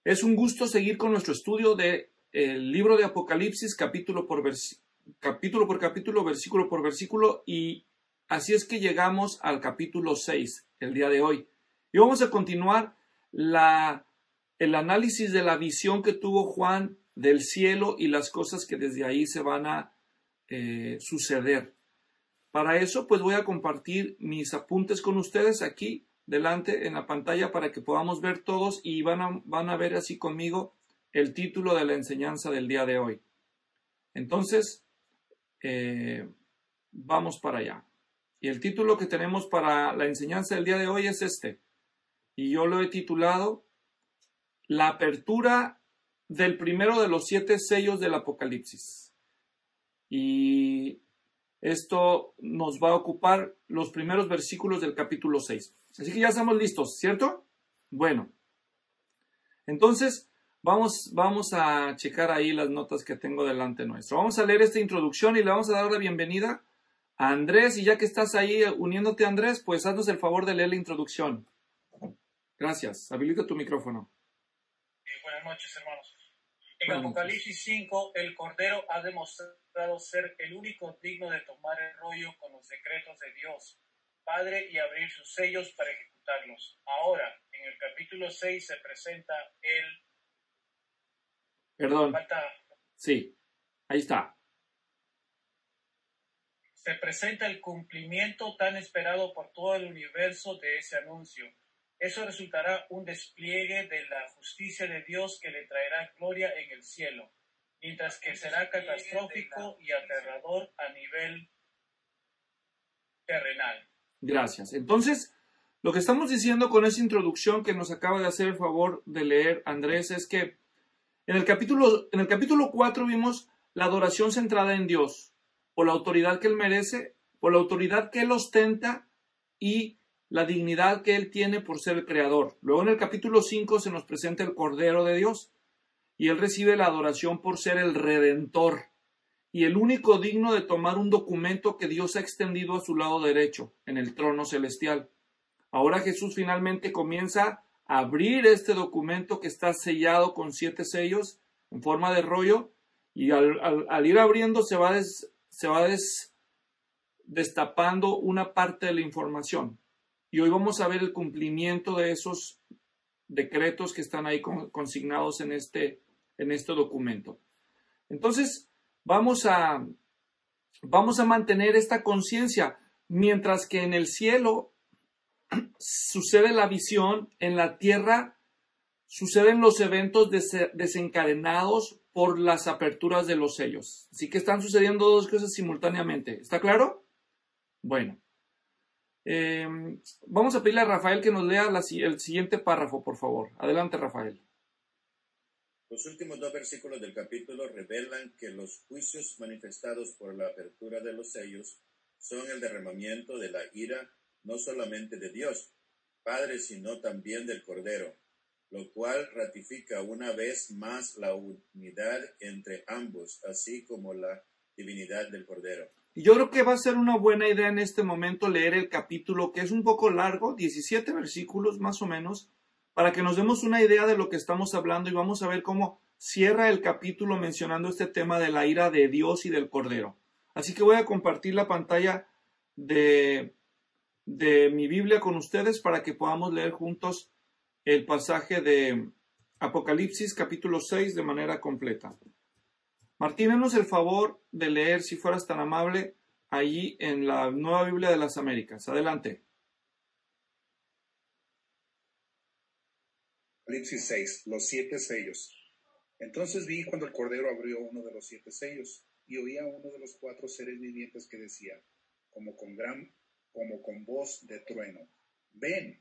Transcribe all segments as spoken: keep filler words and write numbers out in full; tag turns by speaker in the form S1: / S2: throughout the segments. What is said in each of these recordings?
S1: Es un gusto seguir con nuestro estudio del libro de Apocalipsis, capítulo por, vers capítulo por capítulo, versículo por versículo, y así es que llegamos al capítulo seis el día de hoy. Y vamos a continuar la, el análisis de la visión que tuvo Juan del cielo y las cosas que desde ahí se van a eh, suceder. Para eso, pues voy a compartir mis apuntes con ustedes aquí delante en la pantalla para que podamos ver todos y van a, van a ver así conmigo el título de la enseñanza del día de hoy. Entonces, eh, vamos para allá. Y el título que tenemos para la enseñanza del día de hoy es este. Y yo lo he titulado La apertura del primero de los siete sellos del Apocalipsis. Y esto nos va a ocupar los primeros versículos del capítulo seis. Así que ya estamos listos, ¿cierto? Bueno, entonces vamos, vamos a checar ahí las notas que tengo delante nuestro. Vamos a leer esta introducción y le vamos a dar la bienvenida a Andrés. Y ya que estás ahí uniéndote, Andrés, pues haznos el favor de leer la introducción. Gracias. Habilita tu micrófono.
S2: Sí, buenas noches, hermanos. En
S1: Buenas
S2: Apocalipsis cinco, el Cordero ha demostrado ser el único digno de tomar el rollo con los decretos de Dios, Padre, y abrir sus sellos para ejecutarlos. Ahora, en el capítulo seis se presenta el...
S1: Perdón.
S2: Falta...
S1: Sí, ahí está.
S2: Se presenta el cumplimiento tan esperado por todo el universo de ese anuncio. Eso resultará un despliegue de la justicia de Dios que le traerá gloria en el cielo, mientras que será catastrófico y aterrador a nivel terrenal.
S1: Gracias. Entonces, lo que estamos diciendo con esa introducción que nos acaba de hacer el favor de leer Andrés es que en el capítulo, en el capítulo cuatro vimos la adoración centrada en Dios, por la autoridad que Él merece, por la autoridad que Él ostenta y la dignidad que Él tiene por ser el Creador. Luego en el capítulo cinco se nos presenta el Cordero de Dios y Él recibe la adoración por ser el Redentor y el único digno de tomar un documento que Dios ha extendido a su lado derecho, en el trono celestial. Ahora Jesús finalmente comienza a abrir este documento que está sellado con siete sellos en forma de rollo y al, al, al ir abriendo se va, des, se va des, destapando una parte de la información. Y hoy vamos a ver el cumplimiento de esos decretos que están ahí con, consignados en este, en este documento. Entonces, vamos a, vamos a mantener esta conciencia, mientras que en el cielo sucede la visión, en la tierra suceden los eventos des- desencadenados por las aperturas de los sellos. Así que están sucediendo dos cosas simultáneamente. ¿Está claro? Bueno. Eh, vamos a pedirle a Rafael que nos lea la, el siguiente párrafo, por favor. Adelante, Rafael.
S3: Los últimos dos versículos del capítulo revelan que los juicios manifestados por la apertura de los sellos son el derramamiento de la ira no solamente de Dios, Padre, sino también del Cordero, lo cual ratifica una vez más la unidad entre ambos, así como la divinidad del Cordero.
S1: Yo creo que va a ser una buena idea en este momento leer el capítulo, que es un poco largo, diecisiete versículos más o menos, para que nos demos una idea de lo que estamos hablando y vamos a ver cómo cierra el capítulo mencionando este tema de la ira de Dios y del Cordero. Así que voy a compartir la pantalla de, de mi Biblia con ustedes para que podamos leer juntos el pasaje de Apocalipsis capítulo seis de manera completa. Martín, haznos el favor de leer, si fueras tan amable, allí en la Nueva Biblia de las Américas. Adelante.
S4: Apocalipsis seis, los siete sellos. Entonces vi cuando el Cordero abrió uno de los siete sellos, y oí a uno de los cuatro seres vivientes que decía, como con gran, como con voz de trueno, ven.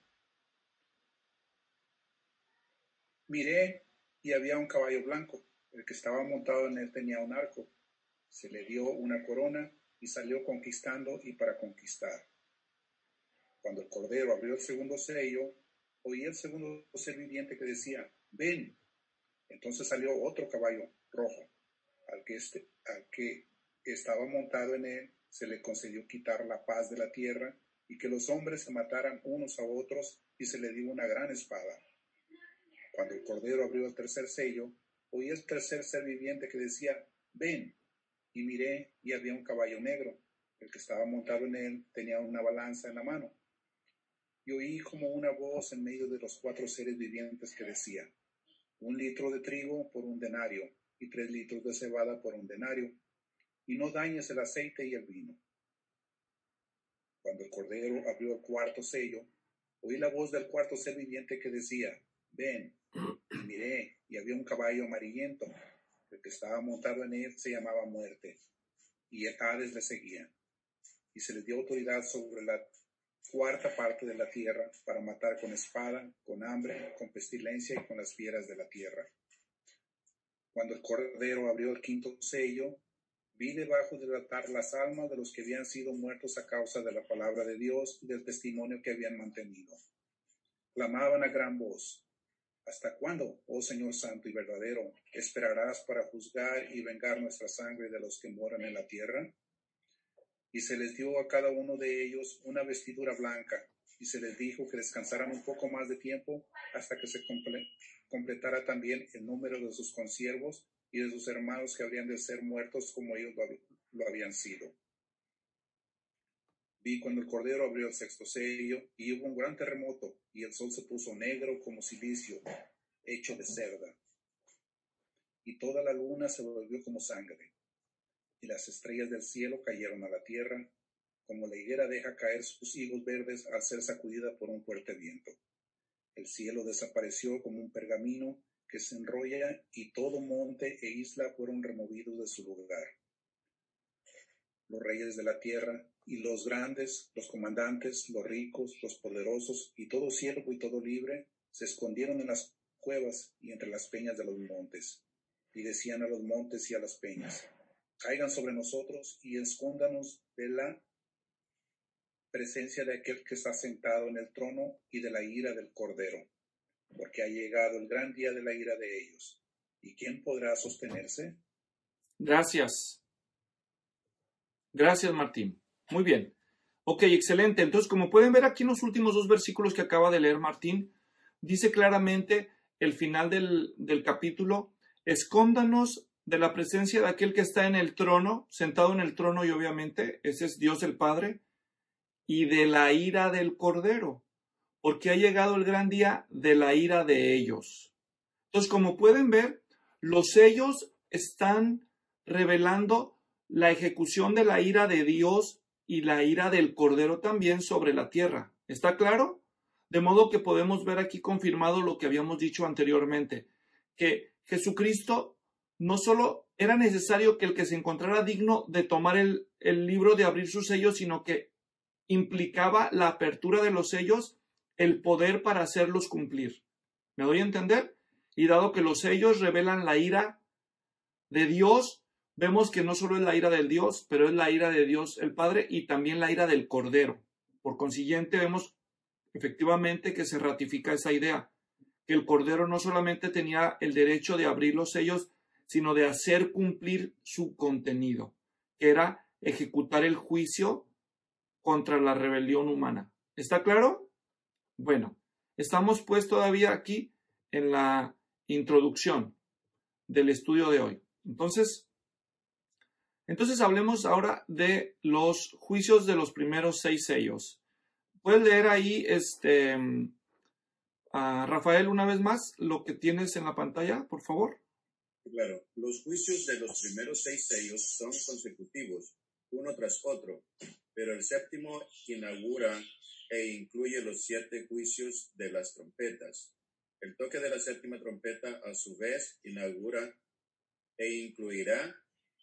S4: Miré, y había un caballo blanco. El que estaba montado en él tenía un arco. Se le dio una corona y salió conquistando y para conquistar. Cuando el Cordero abrió el segundo sello, oí el segundo ser viviente que decía, ven. Entonces salió otro caballo rojo. Al que, este, al que estaba montado en él se le concedió quitar la paz de la tierra y que los hombres se mataran unos a otros y se le dio una gran espada. Cuando el Cordero abrió el tercer sello, oí el tercer ser viviente que decía, ven, y miré, y había un caballo negro. El que estaba montado en él tenía una balanza en la mano. Y oí como una voz en medio de los cuatro seres vivientes que decía, un litro de trigo por un denario, y tres litros de cebada por un denario, y no dañes el aceite y el vino. Cuando el Cordero abrió el cuarto sello, oí la voz del cuarto ser viviente que decía, ven, y miré, y había un caballo amarillento. El que estaba montado en él se llamaba Muerte, y el Hades le seguía. Y se le dio autoridad sobre la cuarta parte de la tierra para matar con espada, con hambre, con pestilencia y con las fieras de la tierra. Cuando el Cordero abrió el quinto sello, vi debajo del altar las almas de los que habían sido muertos a causa de la palabra de Dios y del testimonio que habían mantenido. Clamaban a gran voz, ¿hasta cuándo, oh Señor Santo y verdadero, esperarás para juzgar y vengar nuestra sangre de los que moran en la tierra? Y se les dio a cada uno de ellos una vestidura blanca, y se les dijo que descansaran un poco más de tiempo hasta que se comple- completara también el número de sus consiervos y de sus hermanos que habrían de ser muertos como ellos lo, hab- lo habían sido. Vi cuando el Cordero abrió el sexto sello, y hubo un gran terremoto, y el sol se puso negro como silicio, hecho de cerda. Y toda la luna se volvió como sangre, y las estrellas del cielo cayeron a la tierra, como la higuera deja caer sus higos verdes al ser sacudida por un fuerte viento. El cielo desapareció como un pergamino que se enrolla, y todo monte e isla fueron removidos de su lugar. Los reyes de la tierra, y los grandes, los comandantes, los ricos, los poderosos, y todo siervo y todo libre, se escondieron en las cuevas y entre las peñas de los montes, y decían a los montes y a las peñas, caigan sobre nosotros y escóndanos de la presencia de aquel que está sentado en el trono y de la ira del Cordero, porque ha llegado el gran día de la ira de ellos. ¿Y quién podrá sostenerse?
S1: Gracias. Gracias, Martín. Muy bien. Ok, excelente. Entonces, como pueden ver aquí en los últimos dos versículos que acaba de leer Martín, dice claramente el final del, del capítulo, escóndanos de la presencia de aquel que está en el trono, sentado en el trono y obviamente ese es Dios el Padre, y de la ira del Cordero, porque ha llegado el gran día de la ira de ellos. Entonces, como pueden ver, los sellos están revelando la ejecución de la ira de Dios y la ira del Cordero también sobre la tierra. ¿Está claro? De modo que podemos ver aquí confirmado lo que habíamos dicho anteriormente, que Jesucristo no solo era necesario que el que se encontrara digno de tomar el, el libro, de abrir sus sellos, sino que implicaba la apertura de los sellos, el poder para hacerlos cumplir. ¿Me doy a entender? Y dado que los sellos revelan la ira de Dios, vemos que no solo es la ira del Dios, pero es la ira de Dios el Padre y también la ira del Cordero. Por consiguiente, vemos efectivamente que se ratifica esa idea, que el Cordero no solamente tenía el derecho de abrir los sellos, sino de hacer cumplir su contenido, que era ejecutar el juicio contra la rebelión humana. ¿Está claro? Bueno, estamos pues todavía aquí en la introducción del estudio de hoy. Entonces, entonces hablemos ahora de los juicios de los primeros seis sellos. ¿Puedes leer ahí, este, a Rafael, una vez más, lo que tienes en la pantalla, por favor?
S3: Claro, los juicios de los primeros seis sellos son consecutivos, uno tras otro, pero el séptimo inaugura e incluye los siete juicios de las trompetas. El toque de la séptima trompeta, a su vez, inaugura e incluirá,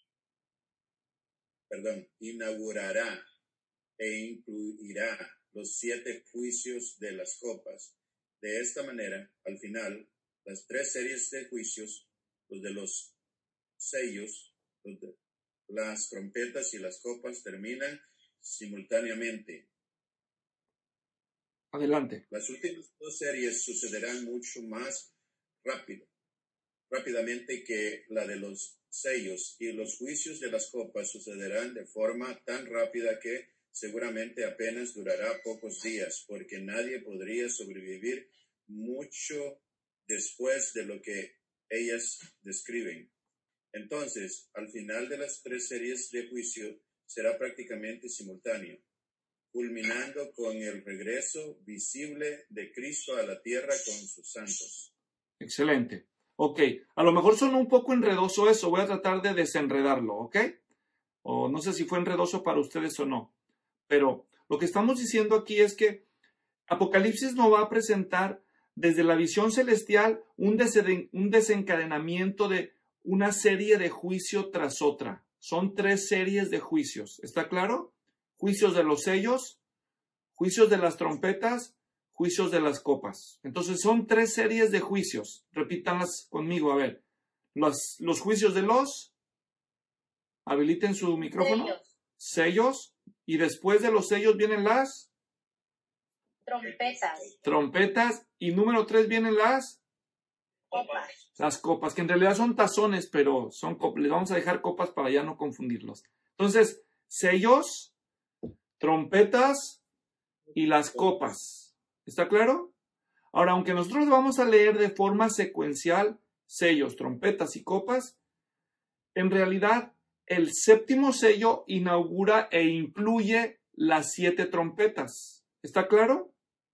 S3: perdón, inaugurará e incluirá los siete juicios de las copas. De esta manera, al final, las tres series de juicios, los de los sellos, los de las trompetas y las copas, terminan simultáneamente.
S1: Adelante.
S3: Las últimas dos series sucederán mucho más rápido, rápidamente que la de los sellos, y los juicios de las copas sucederán de forma tan rápida que seguramente apenas durará pocos días, porque nadie podría sobrevivir mucho después de lo que ellas describen. Entonces, al final de las tres series de juicio será prácticamente simultáneo, culminando con el regreso visible de Cristo a la tierra con sus santos.
S1: Excelente. Ok, a lo mejor suena un poco enredoso eso, voy a tratar de desenredarlo, ¿ok? O no sé si fue enredoso para ustedes o no, pero lo que estamos diciendo aquí es que Apocalipsis nos va a presentar desde la visión celestial un, desen- un desencadenamiento de una serie de juicio tras otra. Son tres series de juicios, ¿está claro? Juicios de los sellos, juicios de las trompetas, juicios de las copas. Entonces son tres series de juicios. Repítanlas conmigo, a ver. Los, los juicios de los, habiliten su micrófono,
S5: Sellos.
S1: sellos, y después de los sellos vienen las
S5: Trompetas.
S1: trompetas, y número tres vienen las,
S5: Copas.
S1: las copas, que en realidad son tazones, pero son copas. Les vamos a dejar copas para ya no confundirlos. Entonces, sellos, trompetas y las copas. ¿Está claro? Ahora, aunque nosotros vamos a leer de forma secuencial sellos, trompetas y copas, en realidad el séptimo sello inaugura e incluye las siete trompetas. ¿Está claro?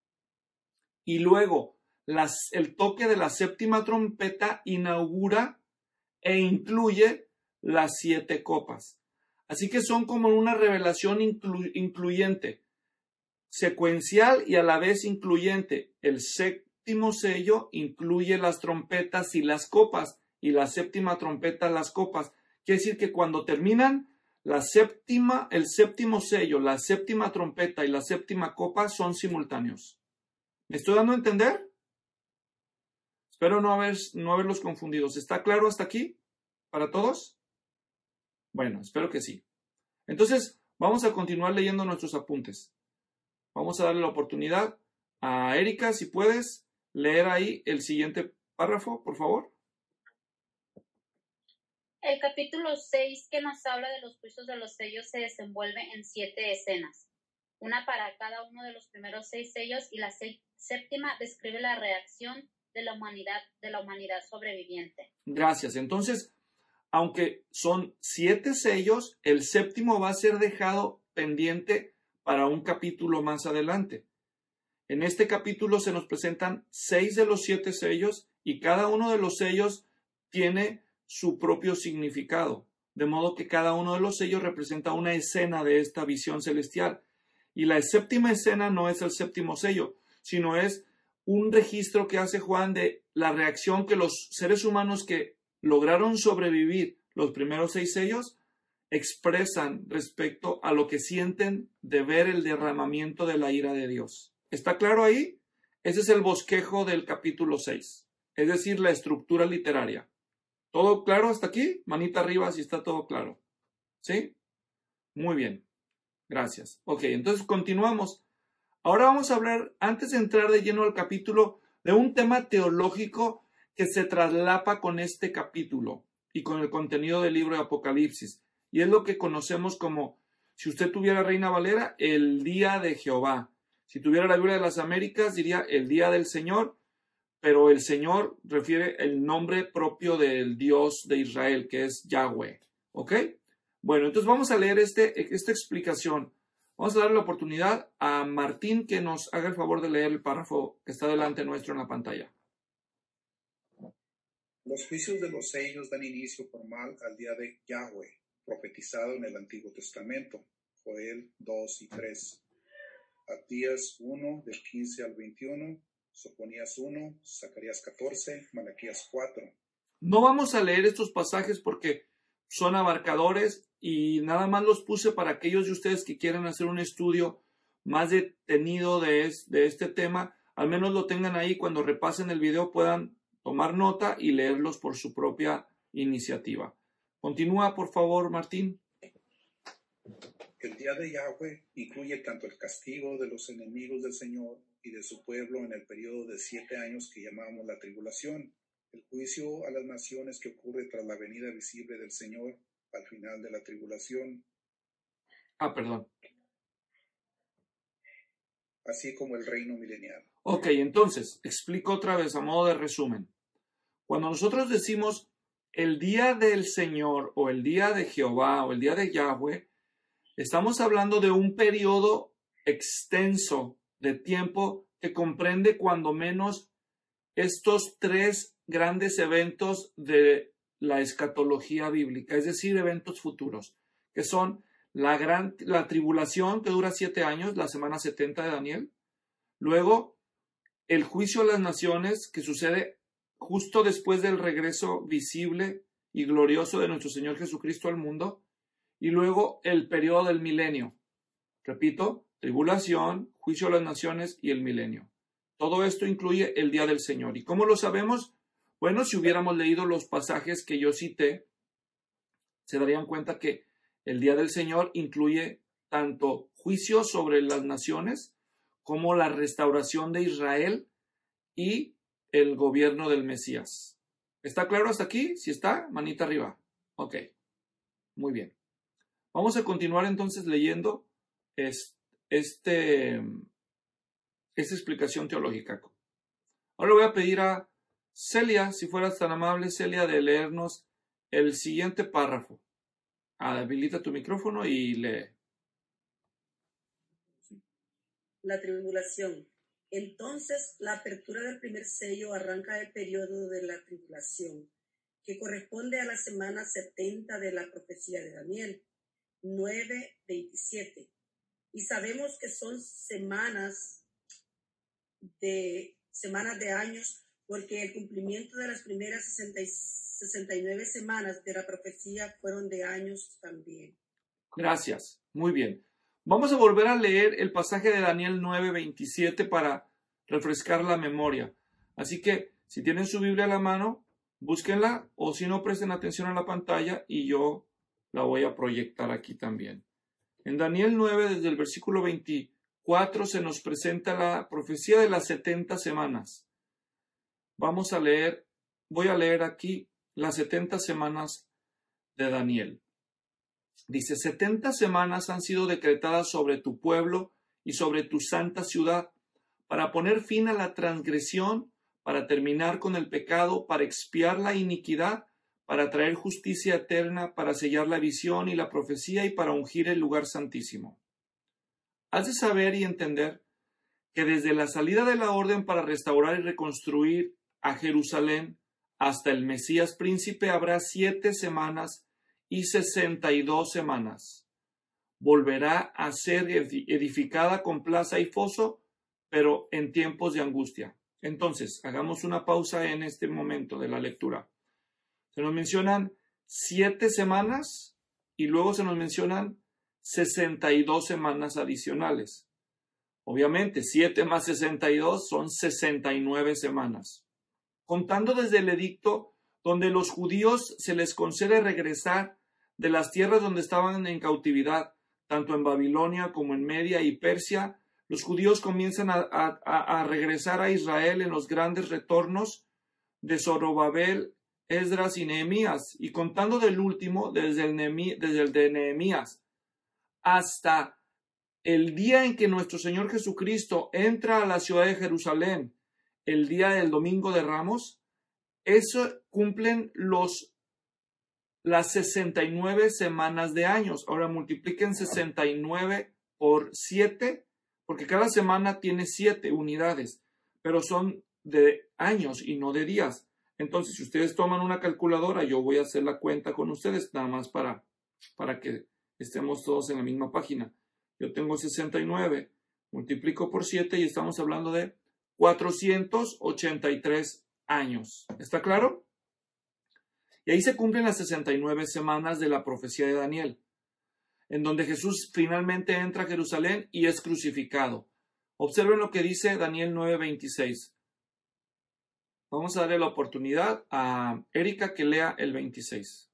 S1: Y luego las, el toque de la séptima trompeta inaugura e incluye las siete copas. Así que son como una revelación inclu, incluyente, secuencial y a la vez incluyente. El séptimo sello incluye las trompetas y las copas, y la séptima trompeta las copas. Quiere decir que cuando terminan, la séptima, el séptimo sello, la séptima trompeta y la séptima copa son simultáneos. ¿Me estoy dando a entender? Espero no, haber, no haberlos confundidos. ¿Está claro hasta aquí? ¿Para todos? Bueno, espero que sí. Entonces, vamos a continuar leyendo nuestros apuntes. Vamos a darle la oportunidad a Erika, si puedes leer ahí el siguiente párrafo, por favor.
S5: El capítulo seis, que nos habla de los juicios de los sellos, se desenvuelve en siete escenas, una para cada uno de los primeros seis sellos, y la séptima describe la reacción de la humanidad, de la humanidad sobreviviente.
S1: Gracias. Entonces, aunque son siete sellos, el séptimo va a ser dejado pendiente para un capítulo más adelante. En este capítulo se nos presentan seis de los siete sellos y cada uno de los sellos tiene su propio significado, de modo que cada uno de los sellos representa una escena de esta visión celestial. Y la séptima escena no es el séptimo sello, sino es un registro que hace Juan de la reacción que los seres humanos que lograron sobrevivir los primeros seis sellos expresan respecto a lo que sienten de ver el derramamiento de la ira de Dios. ¿Está claro ahí? Ese es el bosquejo del capítulo seis, es decir, la estructura literaria. ¿Todo claro hasta aquí? Manita arriba si está todo claro. ¿Sí? Muy bien. Gracias. Ok, entonces continuamos. Ahora vamos a hablar, antes de entrar de lleno al capítulo, de un tema teológico que se traslapa con este capítulo y con el contenido del libro de Apocalipsis. Y es lo que conocemos como, si usted tuviera Reina Valera, el día de Jehová. Si tuviera la Biblia de las Américas, diría el día del Señor, pero el Señor refiere el nombre propio del Dios de Israel, que es Yahweh. ¿Ok? Bueno, entonces vamos a leer este, esta explicación. Vamos a darle la oportunidad a Martín que nos haga el favor de leer el párrafo que está delante nuestro en la pantalla.
S4: Los juicios de los sellos dan inicio formal al día de Yahweh, profetizado en el Antiguo Testamento, Joel dos y tres. Abdías uno, del quince al veintiuno, Sofonías uno, Zacarías catorce, Malaquías cuatro.
S1: No vamos a leer estos pasajes porque son abarcadores y nada más los puse para aquellos de ustedes que quieran hacer un estudio más detenido de, es, de este tema, al menos lo tengan ahí, cuando repasen el video puedan tomar nota y leerlos por su propia iniciativa. Continúa, por favor, Martín.
S4: El día de Yahweh incluye tanto el castigo de los enemigos del Señor y de su pueblo en el periodo de siete años que llamamos la tribulación, el juicio a las naciones que ocurre tras la venida visible del Señor al final de la tribulación.
S1: Ah, perdón.
S4: así como el reino milenial.
S1: Ok, entonces, explico otra vez a modo de resumen. Cuando nosotros decimos el día del Señor o el día de Jehová o el día de Yahweh, estamos hablando de un periodo extenso de tiempo que comprende cuando menos estos tres grandes eventos de la escatología bíblica, es decir, eventos futuros, que son la gran la tribulación que dura siete años, la semana setenta de Daniel, luego el juicio a las naciones que sucede justo después del regreso visible y glorioso de nuestro Señor Jesucristo al mundo, y luego el periodo del milenio. Repito, tribulación, juicio a las naciones y el milenio. Todo esto incluye el día del Señor. ¿Y cómo lo sabemos? Bueno, si hubiéramos leído los pasajes que yo cité, se darían cuenta que el día del Señor incluye tanto juicio sobre las naciones como la restauración de Israel y el gobierno del Mesías. ¿Está claro hasta aquí? Si está, manita arriba. Ok, muy bien. Vamos a continuar entonces leyendo este, esta explicación teológica. Ahora voy a pedir a Celia, si fueras tan amable, Celia, de leernos el siguiente párrafo. Habilita tu micrófono y lee.
S6: La tribulación. Entonces, la apertura del primer sello arranca el periodo de la tribulación, que corresponde a la semana setenta de la profecía de Daniel, nueve veintisiete. Y sabemos que son semanas de, semanas de años, porque el cumplimiento de las primeras sesenta y nueve semanas de la profecía fueron de años también.
S1: Gracias. Muy bien. Vamos a volver a leer el pasaje de Daniel nueve veintisiete para refrescar la memoria. Así que, si tienen su Biblia a la mano, búsquenla, o si no, presten atención a la pantalla y yo la voy a proyectar aquí también. En Daniel nueve, desde el versículo veinticuatro, se nos presenta la profecía de las setenta semanas. Vamos a leer, voy a leer aquí las setenta semanas de Daniel. Dice, setenta semanas han sido decretadas sobre tu pueblo y sobre tu santa ciudad, para poner fin a la transgresión, para terminar con el pecado, para expiar la iniquidad, para traer justicia eterna, para sellar la visión y la profecía y para ungir el lugar santísimo. Has de saber y entender que desde la salida de la orden para restaurar y reconstruir a Jerusalén hasta el Mesías príncipe habrá siete semanas y sesenta y dos semanas. Volverá a ser edificada con plaza y foso, pero en tiempos de angustia. Entonces, hagamos una pausa en este momento de la lectura. Se nos mencionan siete semanas y luego se nos mencionan sesenta y dos semanas adicionales. Obviamente, siete más sesenta y dos son sesenta y nueve semanas. Contando desde el edicto donde los judíos se les concede regresar de las tierras donde estaban en cautividad, tanto en Babilonia como en Media y Persia, los judíos comienzan a, a, a regresar a Israel en los grandes retornos de Zorobabel, Esdras y Nehemías, y contando del último, desde el, Nehemí, desde el de Nehemías, hasta el día en que nuestro Señor Jesucristo entra a la ciudad de Jerusalén, el día del Domingo de Ramos, eso cumplen los, las sesenta y nueve semanas de años. Ahora multipliquen sesenta y nueve por siete, porque cada semana tiene siete unidades, pero son de años y no de días. Entonces, si ustedes toman una calculadora, yo voy a hacer la cuenta con ustedes, nada más para, para que estemos todos en la misma página. Yo tengo sesenta y nueve, multiplico por siete y estamos hablando de cuatrocientos ochenta y tres años. ¿Está claro? Y ahí se cumplen las sesenta y nueve semanas de la profecía de Daniel, en donde Jesús finalmente entra a Jerusalén y es crucificado. Observen lo que dice Daniel nueve veintiséis. Vamos a darle la oportunidad a Erika que lea el veintiséis.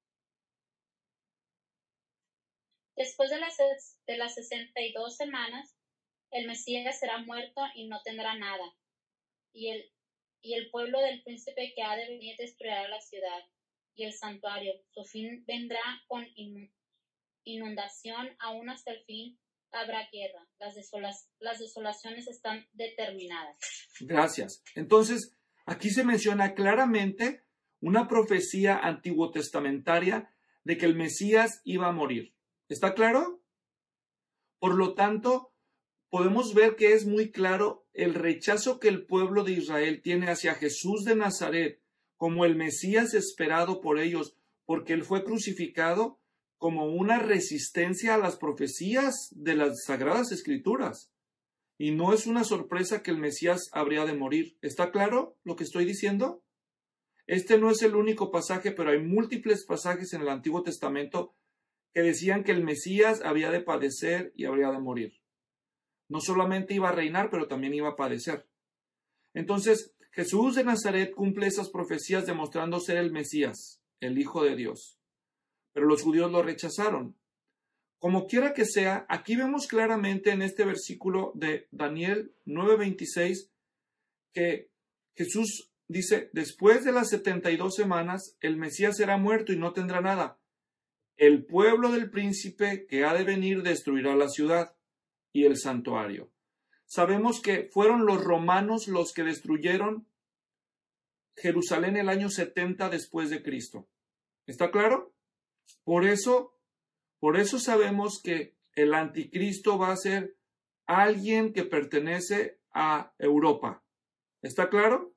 S5: Después de las, de las sesenta y dos semanas, el Mesías será muerto y no tendrá nada. Y el, y el pueblo del príncipe que ha de venir destruirá la ciudad y el santuario. Su fin vendrá con inundación aún hasta el fin, habrá guerra. Las, desola- las desolaciones están determinadas.
S1: Gracias. Entonces, aquí se menciona claramente una profecía antiguo testamentaria de que el Mesías iba a morir. ¿Está claro? Por lo tanto, podemos ver que es muy claro el rechazo que el pueblo de Israel tiene hacia Jesús de Nazaret como el Mesías esperado por ellos, porque él fue crucificado como una resistencia a las profecías de las Sagradas Escrituras. Y no es una sorpresa que el Mesías habría de morir. ¿Está claro lo que estoy diciendo? Este no es el único pasaje, pero hay múltiples pasajes en el Antiguo Testamento que decían que el Mesías había de padecer y habría de morir. No solamente iba a reinar, pero también iba a padecer. Entonces, Jesús de Nazaret cumple esas profecías demostrando ser el Mesías, el Hijo de Dios. Pero los judíos lo rechazaron. Como quiera que sea, aquí vemos claramente en este versículo de Daniel nueve veintiséis que Jesús dice, después de las setenta y dos semanas, el Mesías será muerto y no tendrá nada. El pueblo del príncipe que ha de venir destruirá la ciudad y el santuario. Sabemos que fueron los romanos los que destruyeron Jerusalén el año setenta después de Cristo. ¿Está claro? Por eso, por eso sabemos que el anticristo va a ser alguien que pertenece a Europa. ¿Está claro?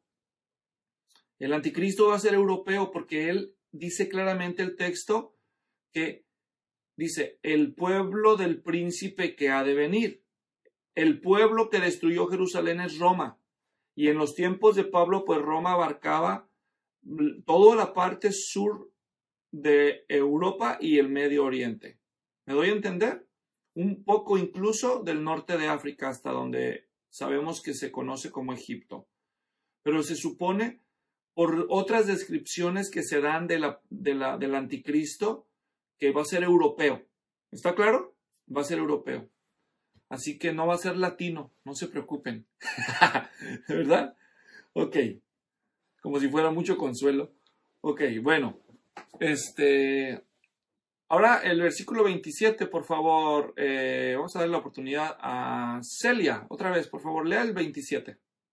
S1: El anticristo va a ser europeo porque él dice claramente el texto que dice, el pueblo del príncipe que ha de venir. El pueblo que destruyó Jerusalén es Roma. Y en los tiempos de Pablo, pues Roma abarcaba toda la parte sur de Europa y el Medio Oriente. ¿Me doy a entender? Un poco incluso del norte de África, hasta donde sabemos que se conoce como Egipto. Pero se supone, por otras descripciones que se dan de la, de la, del anticristo, que va a ser europeo. ¿Está claro? Va a ser europeo. Así que no va a ser latino, no se preocupen. ¿Verdad? Ok. Como si fuera mucho consuelo. Ok, bueno. Este. Ahora el versículo veintisiete, por favor. Eh, vamos a dar la oportunidad a Celia. Otra vez, por favor, lea el veintisiete.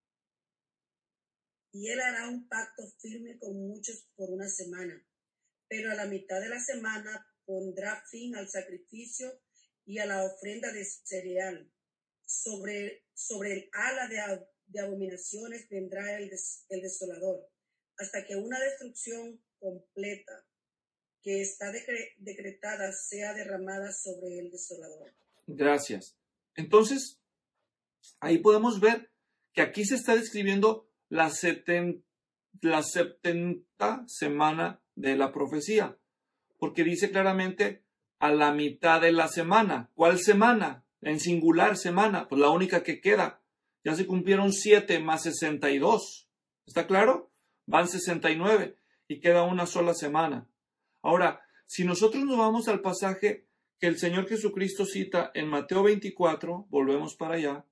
S6: Y él hará un pacto firme con muchos por una semana, pero a la mitad de la semana pondrá fin al sacrificio y a la ofrenda de cereal. Sobre, sobre el ala de, de abominaciones vendrá el, des, el desolador, hasta que una destrucción completa que está decre, decretada sea derramada sobre el desolador.
S1: Gracias. Entonces, ahí podemos ver que aquí se está describiendo la, seten, la setenta semana de la profecía, porque dice claramente a la mitad de la semana. ¿Cuál semana? En singular semana, pues la única que queda. Ya se cumplieron siete más sesenta y dos. ¿Está claro? Van sesenta y nueve y queda una sola semana. Ahora, si nosotros nos vamos al pasaje que el Señor Jesucristo cita en Mateo veinticuatro, volvemos para allá.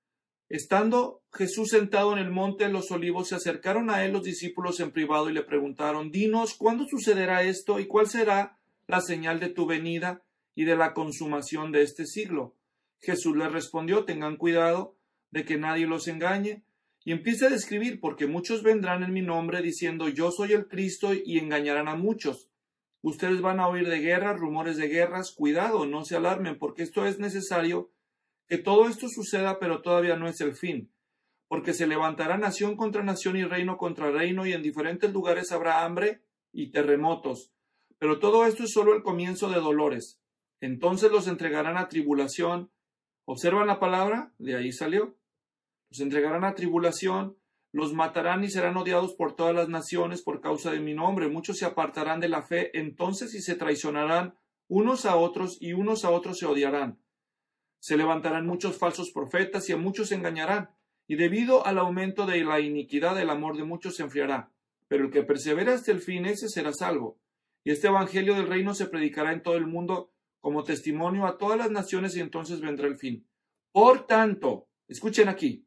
S1: Estando Jesús sentado en el monte de los olivos, se acercaron a él los discípulos en privado y le preguntaron, dinos, ¿cuándo sucederá esto y cuál será la señal de tu venida y de la consumación de este siglo? Jesús les respondió, tengan cuidado de que nadie los engañe, y empieza a describir, porque muchos vendrán en mi nombre diciendo, yo soy el Cristo, y engañarán a muchos. Ustedes van a oír de guerras, rumores de guerras, cuidado, no se alarmen, porque esto es necesario que todo esto suceda, pero todavía no es el fin, porque se levantará nación contra nación y reino contra reino, y en diferentes lugares habrá hambre y terremotos. Pero todo esto es solo el comienzo de dolores. Entonces los entregarán a tribulación. ¿Observan la palabra? De ahí salió. Los entregarán a tribulación, los matarán y serán odiados por todas las naciones por causa de mi nombre. Muchos se apartarán de la fe, entonces y se traicionarán unos a otros y unos a otros se odiarán. Se levantarán muchos falsos profetas y a muchos se engañarán. Y debido al aumento de la iniquidad, el amor de muchos se enfriará. Pero el que persevera hasta el fin, ese será salvo. Y este evangelio del reino se predicará en todo el mundo como testimonio a todas las naciones y entonces vendrá el fin. Por tanto, escuchen aquí,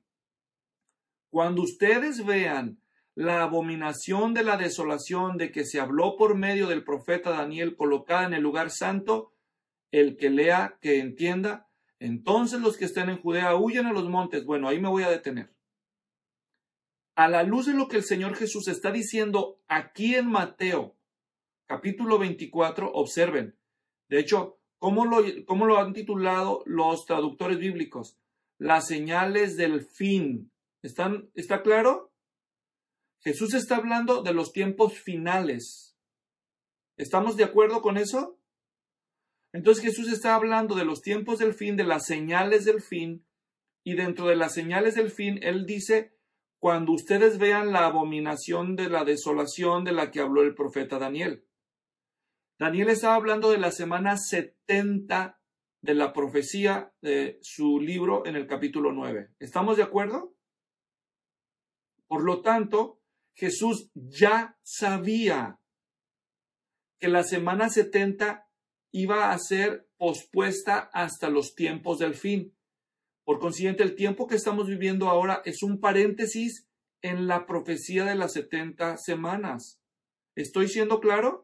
S1: cuando ustedes vean la abominación de la desolación de que se habló por medio del profeta Daniel colocada en el lugar santo, el que lea, que entienda, Entonces los que estén en Judea huyen a los montes. Bueno, ahí me voy a detener. A la luz de lo que el Señor Jesús está diciendo aquí en Mateo, capítulo veinticuatro, observen. De hecho, ¿cómo lo, cómo lo han titulado los traductores bíblicos? Las señales del fin. ¿Están, ¿Está claro? Jesús está hablando de los tiempos finales. ¿Estamos de acuerdo con eso? Entonces Jesús está hablando de los tiempos del fin, de las señales del fin, y dentro de las señales del fin, Él dice, cuando ustedes vean la abominación de la desolación de la que habló el profeta Daniel. Daniel estaba hablando de la semana setenta de la profecía de su libro en el capítulo nueve. ¿Estamos de acuerdo? Por lo tanto, Jesús ya sabía que la semana setenta iba a ser pospuesta hasta los tiempos del fin. Por consiguiente, el tiempo que estamos viviendo ahora es un paréntesis en la profecía de las setenta semanas. ¿Estoy siendo claro?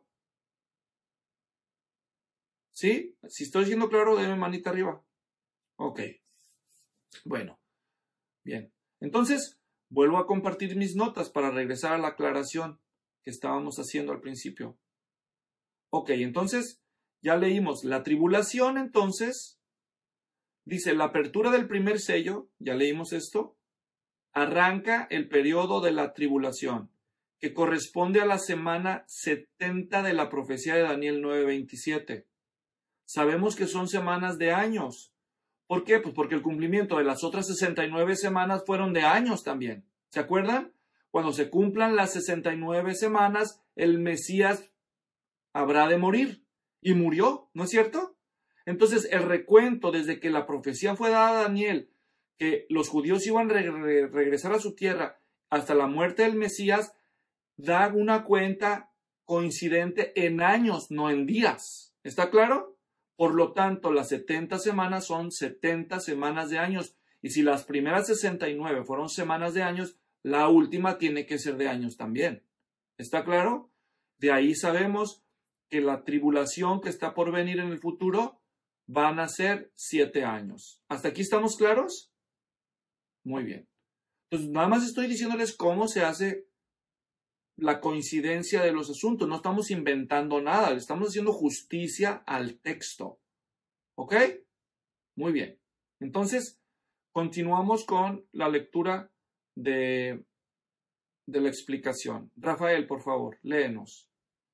S1: ¿Sí? Si estoy siendo claro, déme manita arriba. Ok. Bueno. Bien. Entonces, vuelvo a compartir mis notas para regresar a la aclaración que estábamos haciendo al principio. Ok, entonces, ya leímos la tribulación, entonces, dice, la apertura del primer sello, ya leímos esto, arranca el periodo de la tribulación, que corresponde a la semana setenta de la profecía de Daniel nueve veintisiete. Sabemos que son semanas de años. ¿Por qué? Pues porque el cumplimiento de las otras sesenta y nueve semanas fueron de años también. ¿Se acuerdan? Cuando se cumplan las sesenta y nueve semanas, el Mesías habrá de morir. Y murió, ¿no es cierto? Entonces, el recuento desde que la profecía fue dada a Daniel, que los judíos iban a re- regresar a su tierra hasta la muerte del Mesías, da una cuenta coincidente en años, no en días. ¿Está claro? Por lo tanto, las setenta semanas son setenta semanas de años. Y si las primeras sesenta y nueve fueron semanas de años, la última tiene que ser de años también. ¿Está claro? De ahí sabemos que la tribulación que está por venir en el futuro van a ser siete años. ¿Hasta aquí estamos claros? Muy bien. Entonces, nada más estoy diciéndoles cómo se hace la coincidencia de los asuntos. No estamos inventando nada, le estamos haciendo justicia al texto. ¿Ok? Muy bien. Entonces, continuamos con la lectura de, de la explicación. Rafael, por favor, léenos.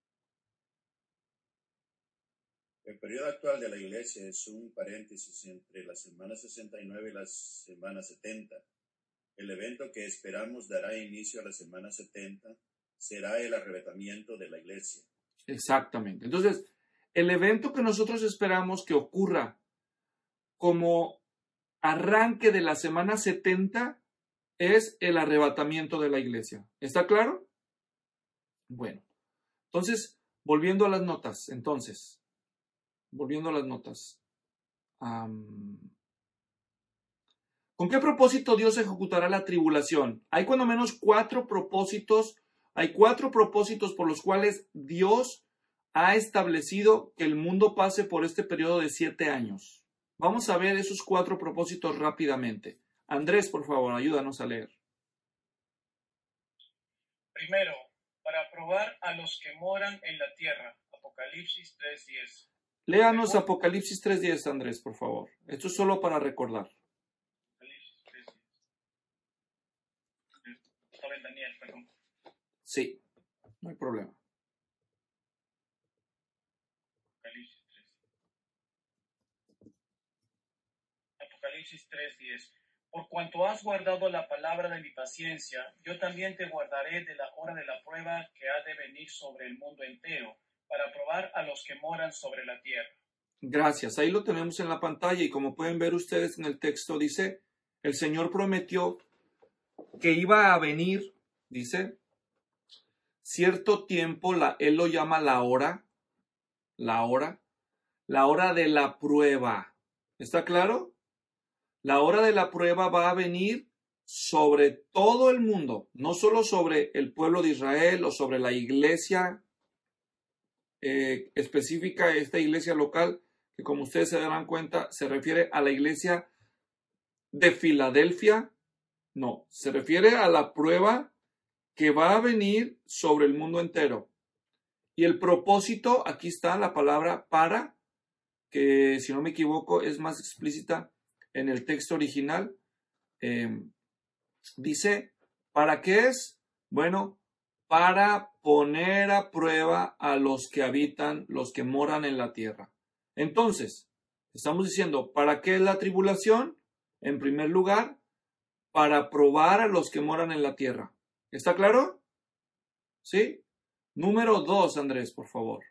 S3: El periodo actual de la Iglesia es un paréntesis entre la semana sesenta y nueve y la semana setenta. El evento que esperamos dará inicio a la semana setenta será el arrebatamiento de la Iglesia.
S1: Exactamente. Entonces, el evento que nosotros esperamos que ocurra como arranque de la semana setenta es el arrebatamiento de la Iglesia. ¿Está claro? Bueno, entonces, volviendo a las notas, entonces, volviendo a las notas. Um, ¿Con qué propósito Dios ejecutará la tribulación? Hay cuando menos cuatro propósitos Hay cuatro propósitos por los cuales Dios ha establecido que el mundo pase por este periodo de siete años. Vamos a ver esos cuatro propósitos rápidamente. Andrés, por favor, ayúdanos a leer.
S2: Primero, para probar a los que moran en la tierra. Apocalipsis tres diez.
S1: Léanos
S2: Segundo,
S1: Apocalipsis tres diez, Andrés, por favor. Esto es solo para recordar.
S2: Apocalipsis tres diez. Estaba en Daniel, perdón.
S1: Sí, no hay problema.
S2: Apocalipsis tres. Apocalipsis tres diez. Por cuanto has guardado la palabra de mi paciencia, yo también te guardaré de la hora de la prueba que ha de venir sobre el mundo entero, para probar a los que moran sobre la tierra.
S1: Gracias. Ahí lo tenemos en la pantalla y como pueden ver ustedes en el texto, dice, el Señor prometió que iba a venir, dice, cierto tiempo, la, Él lo llama la hora, la hora, la hora de la prueba. ¿Está claro? La hora de la prueba va a venir sobre todo el mundo, no solo sobre el pueblo de Israel o sobre la iglesia eh, específica, esta iglesia local que como ustedes se darán cuenta, se refiere a la iglesia de Filadelfia. No, se refiere a la prueba que va a venir sobre el mundo entero. Y el propósito, aquí está la palabra para, que si no me equivoco es más explícita en el texto original. Eh, dice, ¿para qué es? Bueno, para poner a prueba a los que habitan, los que moran en la tierra. Entonces, estamos diciendo, ¿para qué es la tribulación? En primer lugar, para probar a los que moran en la tierra. ¿Está claro? ¿Sí? Número dos, Andrés, por favor.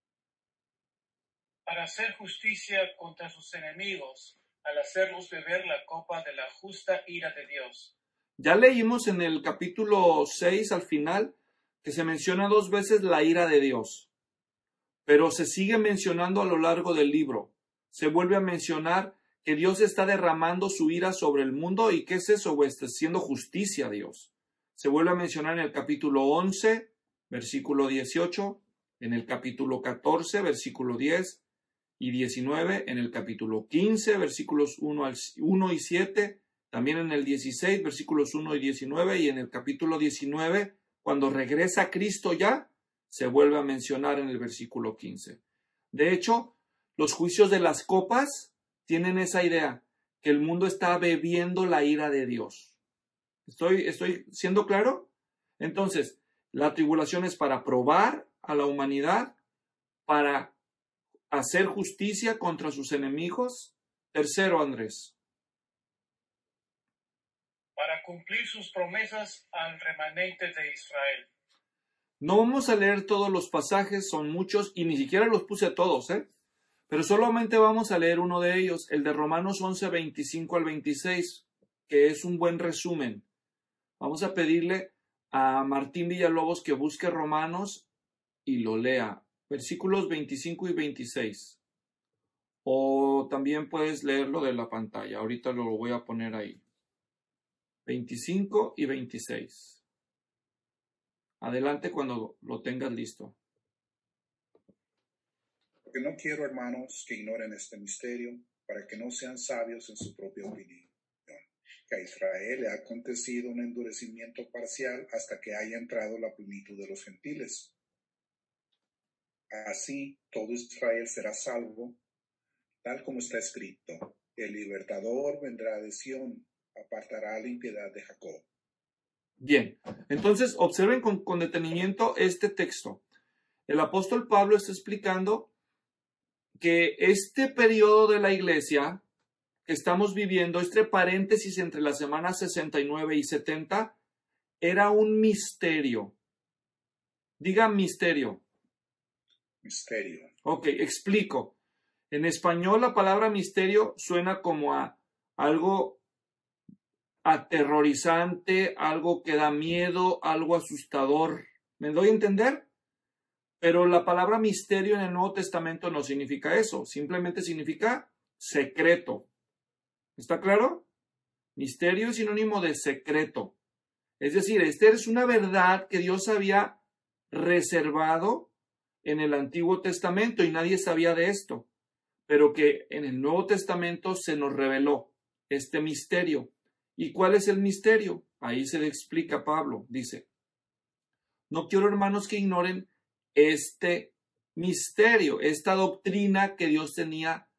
S2: Para hacer justicia contra sus enemigos, al hacerlos beber la copa de la justa ira de Dios.
S1: Ya leímos en el capítulo seis al final que se menciona dos veces la ira de Dios, pero se sigue mencionando a lo largo del libro. Se vuelve a mencionar que Dios está derramando su ira sobre el mundo. ¿Y qué es eso? Pues está haciendo justicia a Dios. Se vuelve a mencionar en el capítulo once, versículo dieciocho, en el capítulo catorce, versículo diez y diecinueve, en el capítulo quince, versículos uno y siete, también en el dieciséis, versículos uno y diecinueve, y en el capítulo diecinueve, cuando regresa Cristo ya, se vuelve a mencionar en el versículo quince. De hecho, los juicios de las copas tienen esa idea, que el mundo está bebiendo la ira de Dios. ¿Estoy, estoy siendo claro? Entonces, la tribulación es para probar a la humanidad, para hacer justicia contra sus enemigos. Tercero, Andrés.
S2: Para cumplir sus promesas al remanente de Israel.
S1: No vamos a leer todos los pasajes, son muchos, y ni siquiera los puse todos, ¿eh? Pero solamente vamos a leer uno de ellos, el de Romanos once, veinticinco al veintiséis, que es un buen resumen. Vamos a pedirle a Martín Villalobos que busque Romanos y lo lea, versículos veinticinco y veintiséis. O también puedes leerlo de la pantalla, ahorita lo voy a poner ahí. veinticinco y veintiséis. Adelante cuando lo tengas listo.
S4: Porque no quiero, hermanos, que ignoren este misterio, para que no sean sabios en su propia opinión, que a Israel le ha acontecido un endurecimiento parcial hasta que haya entrado la plenitud de los gentiles. Así todo Israel será salvo, tal como está escrito: el libertador vendrá de Sión, apartará la impiedad de Jacob.
S1: Bien, entonces observen con, con detenimiento este texto. El apóstol Pablo está explicando que este periodo de la iglesia que estamos viviendo, este paréntesis entre las semanas sesenta y nueve y setenta, era un misterio. Diga misterio.
S4: Misterio.
S1: Ok, explico. En español la palabra misterio suena como a algo aterrorizante, algo que da miedo, algo asustador. ¿Me doy a entender? Pero la palabra misterio en el Nuevo Testamento no significa eso, simplemente significa secreto. ¿Está claro? Misterio es sinónimo de secreto. Es decir, esta es una verdad que Dios había reservado en el Antiguo Testamento y nadie sabía de esto, pero que en el Nuevo Testamento se nos reveló este misterio. ¿Y cuál es el misterio? Ahí se le explica Pablo, dice: no quiero, hermanos, que ignoren este misterio, esta doctrina que Dios tenía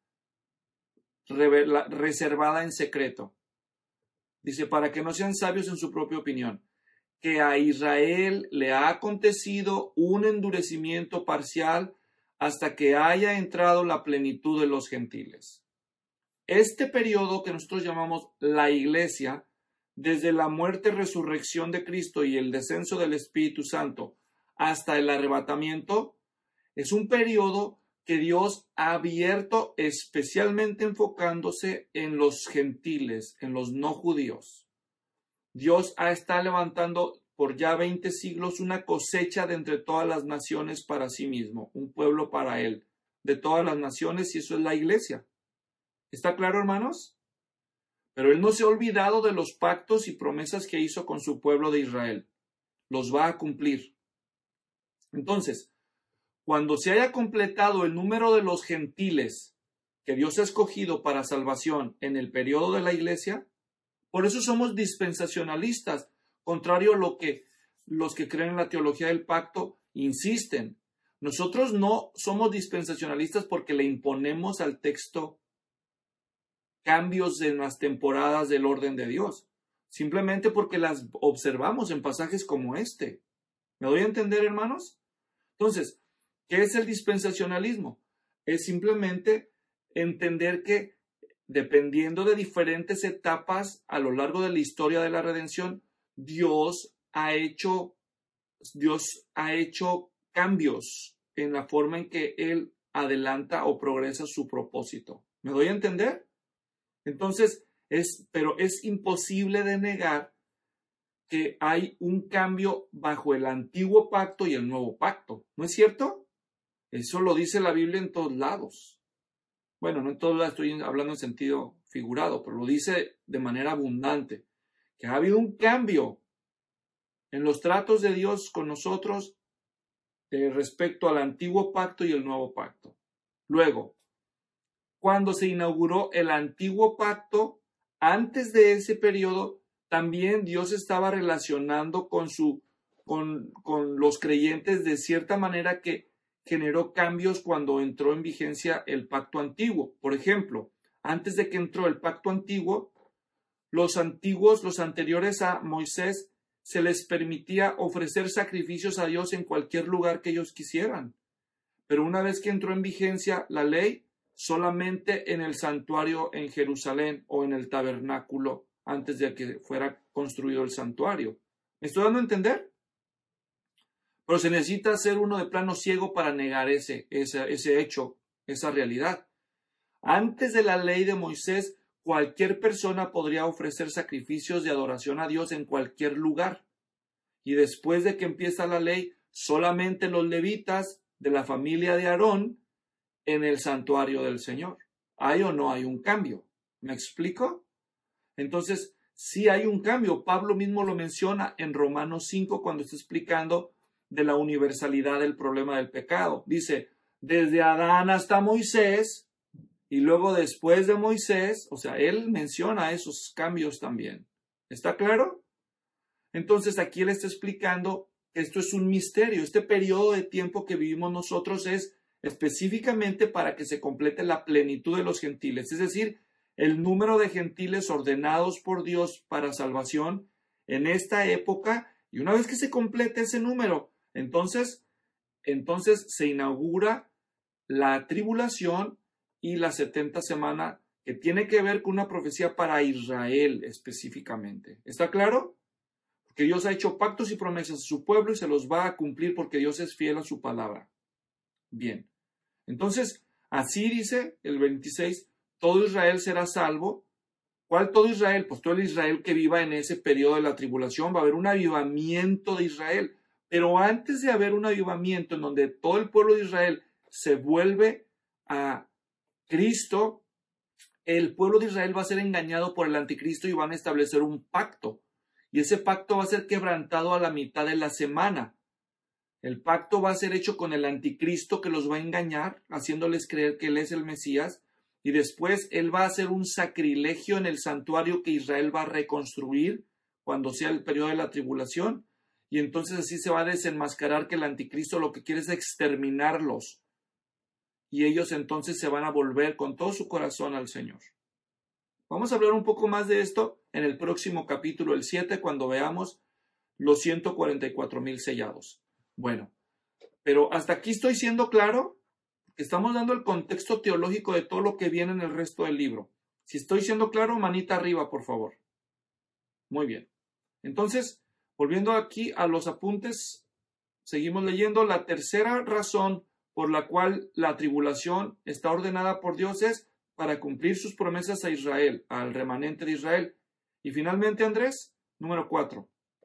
S1: revela, reservada en secreto. Dice, para que no sean sabios en su propia opinión, que a Israel le ha acontecido un endurecimiento parcial hasta que haya entrado la plenitud de los gentiles. Este periodo que nosotros llamamos la iglesia, desde la muerte y resurrección de Cristo y el descenso del Espíritu Santo hasta el arrebatamiento, es un periodo que Dios ha abierto especialmente enfocándose en los gentiles, en los no judíos. Dios ha estado levantando por ya veinte siglos una cosecha de entre todas las naciones para sí mismo, un pueblo para él, de todas las naciones, y eso es la iglesia. ¿Está claro, hermanos? Pero él no se ha olvidado de los pactos y promesas que hizo con su pueblo de Israel. Los va a cumplir. Entonces, cuando se haya completado el número de los gentiles que Dios ha escogido para salvación en el periodo de la iglesia. Por eso somos dispensacionalistas, contrario a lo que los que creen en la teología del pacto insisten. Nosotros no somos dispensacionalistas porque le imponemos al texto cambios en las temporadas del orden de Dios, simplemente porque las observamos en pasajes como este. ¿Me doy a entender, hermanos? Entonces, ¿qué es el dispensacionalismo? Es simplemente entender que dependiendo de diferentes etapas a lo largo de la historia de la redención, Dios ha hecho, Dios ha hecho cambios en la forma en que Él adelanta o progresa su propósito. ¿Me doy a entender? Entonces, es, pero es imposible de negar que hay un cambio bajo el antiguo pacto y el nuevo pacto. ¿No es cierto? Eso lo dice la Biblia en todos lados. Bueno, no en todos lados, estoy hablando en sentido figurado, pero lo dice de manera abundante, que ha habido un cambio en los tratos de Dios con nosotros eh, respecto al antiguo pacto y el nuevo pacto. Luego, cuando se inauguró el antiguo pacto, antes de ese periodo, también Dios estaba relacionando con, su, con, con los creyentes de cierta manera que generó cambios cuando entró en vigencia el pacto antiguo. Por ejemplo, antes de que entró el pacto antiguo, los antiguos, los anteriores a Moisés, se les permitía ofrecer sacrificios a Dios en cualquier lugar que ellos quisieran. Pero una vez que entró en vigencia la ley, solamente en el santuario en Jerusalén o en el tabernáculo antes de que fuera construido el santuario. ¿Me estoy dando a entender? Pero se necesita ser uno de plano ciego para negar ese, ese, ese hecho, esa realidad. Antes de la ley de Moisés, cualquier persona podría ofrecer sacrificios de adoración a Dios en cualquier lugar. Y después de que empieza la ley, solamente los levitas de la familia de Aarón en el santuario del Señor. ¿Hay o no hay un cambio? ¿Me explico? Entonces, sí hay un cambio. Pablo mismo lo menciona en Romanos cinco cuando está explicando de la universalidad del problema del pecado. Dice, desde Adán hasta Moisés, y luego después de Moisés, o sea, él menciona esos cambios también. ¿Está claro? Entonces, aquí él está explicando que esto es un misterio. Este periodo de tiempo que vivimos nosotros es específicamente para que se complete la plenitud de los gentiles, es decir, el número de gentiles ordenados por Dios para salvación en esta época, y una vez que se complete ese número, entonces, entonces se inaugura la tribulación y la setenta semana, que tiene que ver con una profecía para Israel específicamente. ¿Está claro? Porque Dios ha hecho pactos y promesas a su pueblo y se los va a cumplir porque Dios es fiel a su palabra. Bien, entonces, así dice el veintiséis, todo Israel será salvo. ¿Cuál todo Israel? Pues todo el Israel que viva en ese periodo de la tribulación. Va a haber un avivamiento de Israel. Pero antes de haber un avivamiento en donde todo el pueblo de Israel se vuelve a Cristo, el pueblo de Israel va a ser engañado por el anticristo y van a establecer un pacto. Y ese pacto va a ser quebrantado a la mitad de la semana. El pacto va a ser hecho con el anticristo que los va a engañar, haciéndoles creer que él es el Mesías. Y después él va a hacer un sacrilegio en el santuario que Israel va a reconstruir cuando sea el periodo de la tribulación. Y entonces así se va a desenmascarar que el anticristo lo que quiere es exterminarlos. Y ellos entonces se van a volver con todo su corazón al Señor. Vamos a hablar un poco más de esto en el próximo capítulo, el siete, cuando veamos los ciento cuarenta y cuatro mil sellados. Bueno, pero hasta aquí estoy siendo claro. Estamos dando el contexto teológico de todo lo que viene en el resto del libro. Si estoy siendo claro, manita arriba, por favor. Muy bien. Entonces, volviendo aquí a los apuntes, seguimos leyendo. La tercera razón por la cual la tribulación está ordenada por Dios es para cumplir sus promesas a Israel, al remanente de Israel. Y finalmente, Andrés, número cuatro.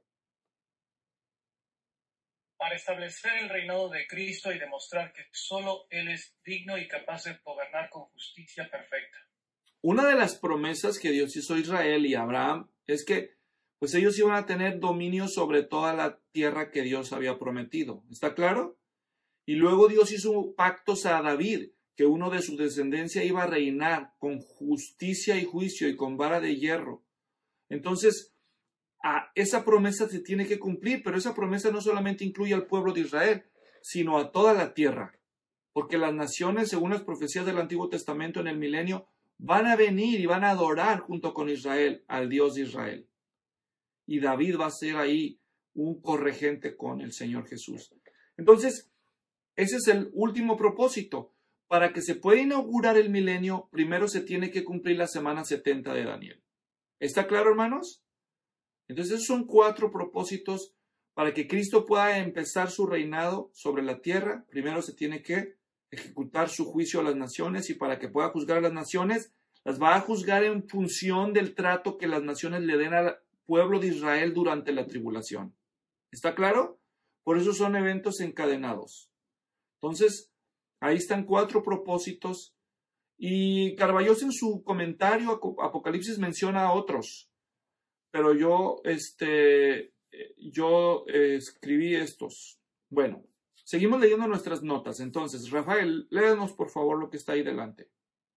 S2: Para establecer el reinado de Cristo y demostrar que solo Él es digno y capaz de gobernar con justicia perfecta.
S1: Una de las promesas que Dios hizo a Israel y a Abraham es que pues ellos iban a tener dominio sobre toda la tierra que Dios había prometido. ¿Está claro? Y luego Dios hizo pactos a David, que uno de su descendencia iba a reinar con justicia y juicio y con vara de hierro. Entonces, a esa promesa se tiene que cumplir, pero esa promesa no solamente incluye al pueblo de Israel, sino a toda la tierra, porque las naciones, según las profecías del Antiguo Testamento en el milenio, van a venir y van a adorar junto con Israel al Dios de Israel. Y David va a ser ahí un corregente con el Señor Jesús. Entonces, ese es el último propósito. Para que se pueda inaugurar el milenio, primero se tiene que cumplir la semana setenta de Daniel. ¿Está claro, hermanos? Entonces, esos son cuatro propósitos para que Cristo pueda empezar su reinado sobre la tierra. Primero se tiene que ejecutar su juicio a las naciones, y para que pueda juzgar a las naciones, las va a juzgar en función del trato que las naciones le den al pueblo de Israel durante la tribulación. ¿Está claro? Por eso son eventos encadenados. Entonces, ahí están cuatro propósitos, y Carballos en su comentario Apocalipsis menciona a otros, pero yo, este, yo eh, escribí estos. Bueno, seguimos leyendo nuestras notas. Entonces, Rafael, léanos por favor lo que está ahí delante.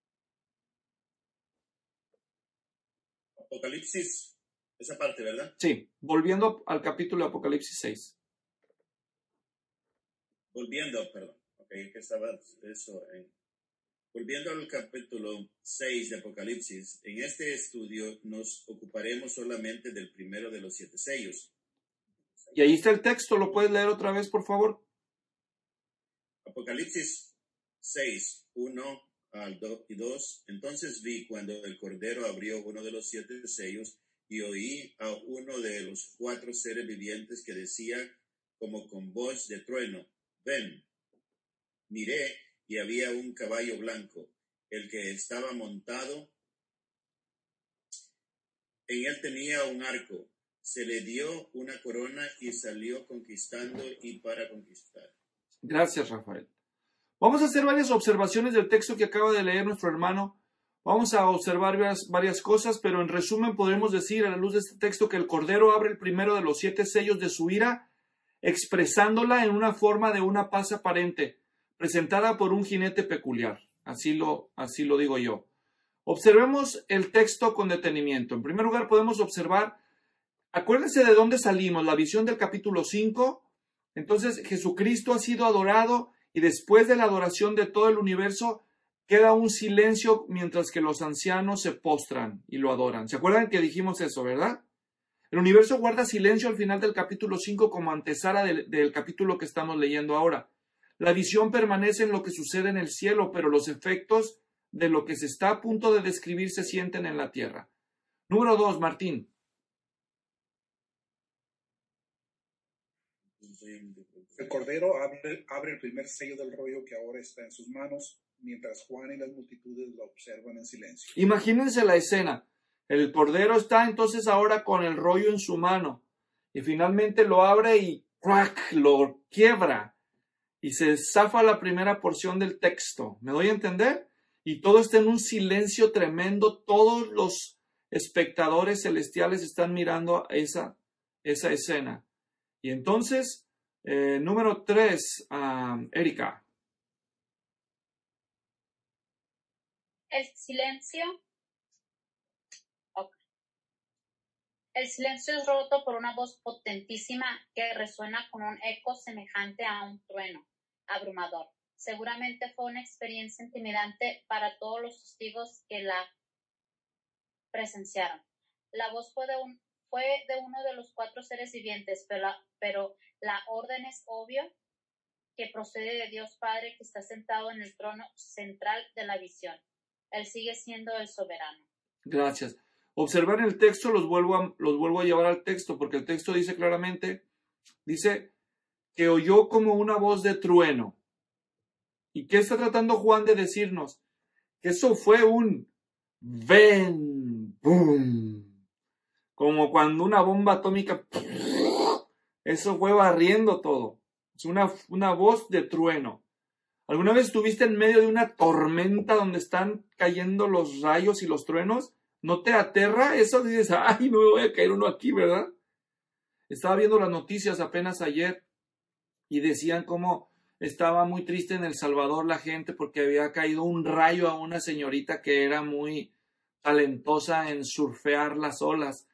S3: Apocalipsis, esa parte, ¿verdad?
S1: Sí, volviendo al capítulo de Apocalipsis seis.
S3: Volviendo, perdón. Ok, que estaba eso. En, volviendo al capítulo seis de Apocalipsis, en este estudio nos ocuparemos solamente del primero de los siete sellos.
S1: Y ahí está el texto, ¿lo puedes leer otra vez, por favor?
S3: Apocalipsis seis, uno al dos y dos. Entonces vi cuando el Cordero abrió uno de los siete sellos, y oí a uno de los cuatro seres vivientes que decía como con voz de trueno: ven. Miré, y había un caballo blanco. El que estaba montado, en él tenía un arco. Se le dio una corona y salió conquistando y para conquistar.
S1: Gracias, Rafael. Vamos a hacer varias observaciones del texto que acaba de leer nuestro hermano. Vamos a observar varias, varias cosas, pero en resumen podemos decir a la luz de este texto que el Cordero abre el primero de los siete sellos de su ira, expresándola en una forma de una paz aparente, presentada por un jinete peculiar. Así lo, así lo digo yo. Observemos el texto con detenimiento. En primer lugar, podemos observar, acuérdense de dónde salimos, la visión del capítulo cinco. Entonces, Jesucristo ha sido adorado, y después de la adoración de todo el universo, queda un silencio mientras que los ancianos se postran y lo adoran. ¿Se acuerdan que dijimos eso, verdad? El universo guarda silencio al final del capítulo cinco como antesala del, del capítulo que estamos leyendo ahora. La visión permanece en lo que sucede en el cielo, pero los efectos de lo que se está a punto de describir se sienten en la tierra. Número dos, Martín.
S4: El Cordero abre, abre el primer sello del rollo que ahora está en sus manos, mientras Juan y las multitudes lo observan en silencio.
S1: Imagínense la escena. El Cordero está entonces ahora con el rollo en su mano, y finalmente lo abre y ¡crack!, lo quiebra, y se zafa la primera porción del texto. ¿Me doy a entender? Y todo está en un silencio tremendo. Todos los espectadores celestiales están mirando esa, esa escena. Y entonces, eh, número tres, um, Erika.
S5: El silencio. Okay. El silencio es roto por una voz potentísima que resuena con un eco semejante a un trueno abrumador. Seguramente fue una experiencia intimidante para todos los testigos que la presenciaron. La voz fue de, un, fue de uno de los cuatro seres vivientes, pero la, pero la orden es obvia, que procede de Dios Padre, que está sentado en el trono central de la visión. Él sigue siendo el soberano.
S1: Gracias. Observar el texto, los vuelvo a, los vuelvo a llevar al texto, porque el texto dice claramente, dice que oyó como una voz de trueno. ¿Y qué está tratando Juan de decirnos? Que eso fue un ven, boom, como cuando una bomba atómica, eso fue barriendo todo. Es una, una voz de trueno. ¿Alguna vez estuviste en medio de una tormenta donde están cayendo los rayos y los truenos? ¿No te aterra eso? Dices, ay, no me voy a caer uno aquí, ¿verdad? Estaba viendo las noticias apenas ayer y decían cómo estaba muy triste en El Salvador la gente porque había caído un rayo a una señorita que era muy talentosa en surfear las olas.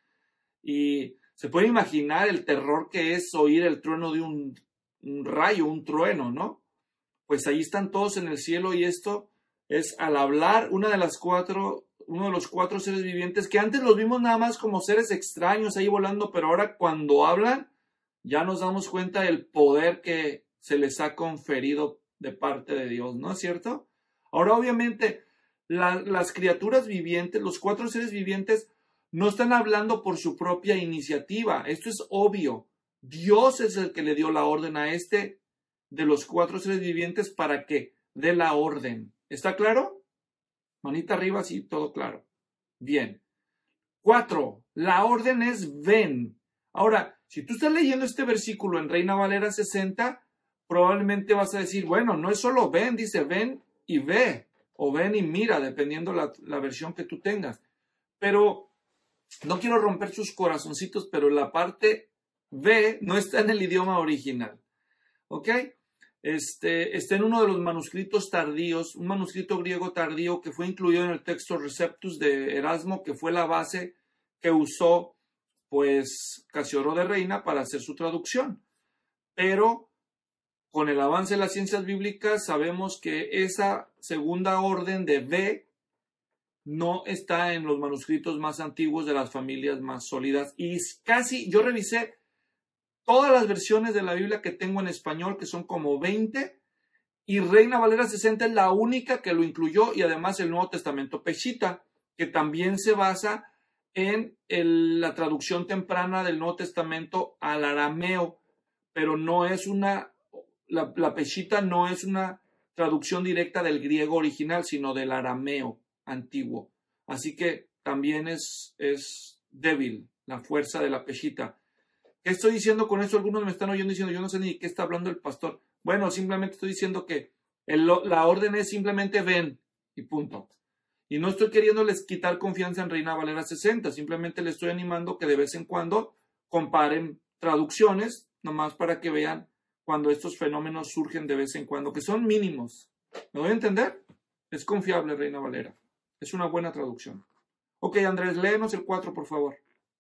S1: Y se puede imaginar el terror que es oír el trueno de un, un rayo, un trueno, ¿no? Pues ahí están todos en el cielo y esto es al hablar una de las cuatro, uno de los cuatro seres vivientes que antes los vimos nada más como seres extraños ahí volando, pero ahora cuando hablan ya nos damos cuenta del poder que se les ha conferido de parte de Dios, ¿no es cierto? Ahora obviamente la, las criaturas vivientes, los cuatro seres vivientes no están hablando por su propia iniciativa, esto es obvio. Dios es el que le dio la orden a este de los cuatro seres vivientes para que dé la orden. ¿Está claro? Manita arriba, sí, todo claro. Bien. Cuatro, la orden es ven. Ahora, si tú estás leyendo este versículo en Reina Valera sesenta, probablemente vas a decir, bueno, no es solo ven, dice ven y ve, o ven y mira, dependiendo la, la versión que tú tengas. Pero no quiero romper sus corazoncitos, pero la parte ve no está en el idioma original. ¿Ok? Este, está en uno de los manuscritos tardíos, un manuscrito griego tardío que fue incluido en el texto Receptus de Erasmo, que fue la base que usó pues Casiodoro de Reina para hacer su traducción. Pero con el avance de las ciencias bíblicas sabemos que esa segunda orden de ve no está en los manuscritos más antiguos de las familias más sólidas y casi, yo revisé todas las versiones de la Biblia que tengo en español, que son como veinte, y Reina Valera sesenta es la única que lo incluyó, y además el Nuevo Testamento Peshita, que también se basa en el, la traducción temprana del Nuevo Testamento al arameo, pero no es una, la, la Peshita no es una traducción directa del griego original, sino del arameo antiguo. Así que también es, es débil la fuerza de la Peshita. ¿Qué estoy diciendo con eso? Algunos me están oyendo diciendo, yo no sé ni de qué está hablando el pastor. Bueno, simplemente estoy diciendo que el, la orden es simplemente ven y punto. Y no estoy queriéndoles quitar confianza en Reina Valera sesenta, simplemente les estoy animando que de vez en cuando comparen traducciones, nomás para que vean cuando estos fenómenos surgen de vez en cuando, que son mínimos. ¿Me voy a entender? Es confiable Reina Valera. Es una buena traducción. Ok, Andrés, léenos el cuatro, por favor.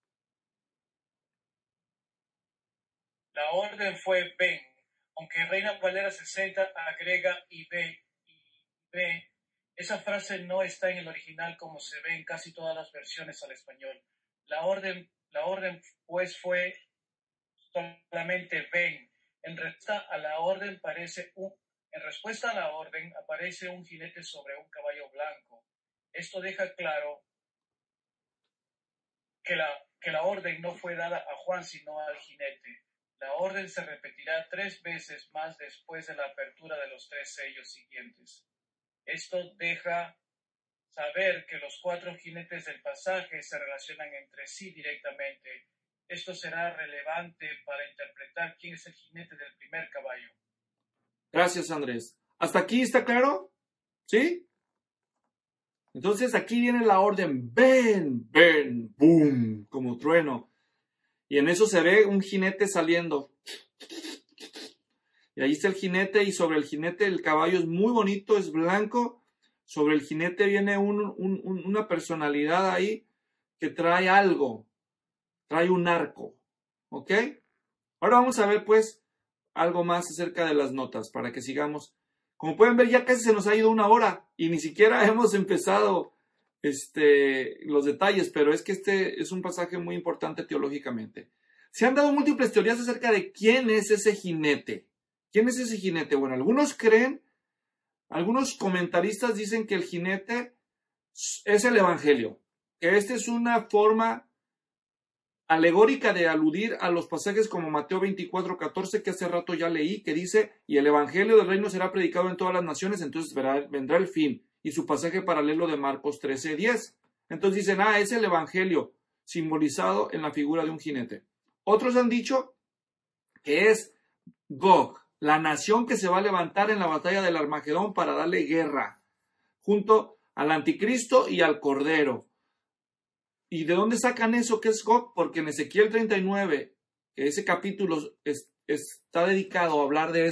S2: La orden fue ven, aunque Reina Valera sesenta agrega y ve, y ve, esa frase no está en el original como se ve en casi todas las versiones al español. La orden, la orden pues fue solamente ven. En respuesta a la orden parece un, en respuesta a la orden aparece un jinete sobre un caballo blanco. Esto deja claro que la, que la orden no fue dada a Juan sino al jinete. La orden se repetirá tres veces más después de la apertura de los tres sellos siguientes. Esto deja saber que los cuatro jinetes del pasaje se relacionan entre sí directamente. Esto será relevante para interpretar quién es el jinete del primer caballo.
S1: Gracias, Andrés. ¿Hasta aquí está claro? ¿Sí? Entonces aquí viene la orden, ven, ven, boom, como trueno. Y en eso se ve un jinete saliendo. Y ahí está el jinete, y sobre el jinete el caballo es muy bonito, es blanco. Sobre el jinete viene un, un, un, una personalidad ahí que trae algo, trae un arco. ¿Ok? Ahora vamos a ver pues algo más acerca de las notas para que sigamos. Como pueden ver, ya casi se nos ha ido una hora y ni siquiera hemos empezado este, los detalles, pero es que este es un pasaje muy importante teológicamente. Se han dado múltiples teorías acerca de quién es ese jinete. ¿Quién es ese jinete? Bueno, algunos creen, algunos comentaristas dicen que el jinete es el Evangelio, que esta es una forma alegórica de aludir a los pasajes como Mateo veinticuatro, catorce, que hace rato ya leí, que dice, y el Evangelio del reino será predicado en todas las naciones, entonces verá, vendrá el fin. Y su pasaje paralelo de Marcos trece, diez. Entonces dicen, ah, es el Evangelio simbolizado en la figura de un jinete. Otros han dicho que es Gog, la nación que se va a levantar en la batalla del Armagedón para darle guerra, junto al anticristo y al cordero. ¿Y de dónde sacan eso que es Gog? Porque en Ezequiel treinta y nueve, que ese capítulo es, está dedicado a hablar de eso,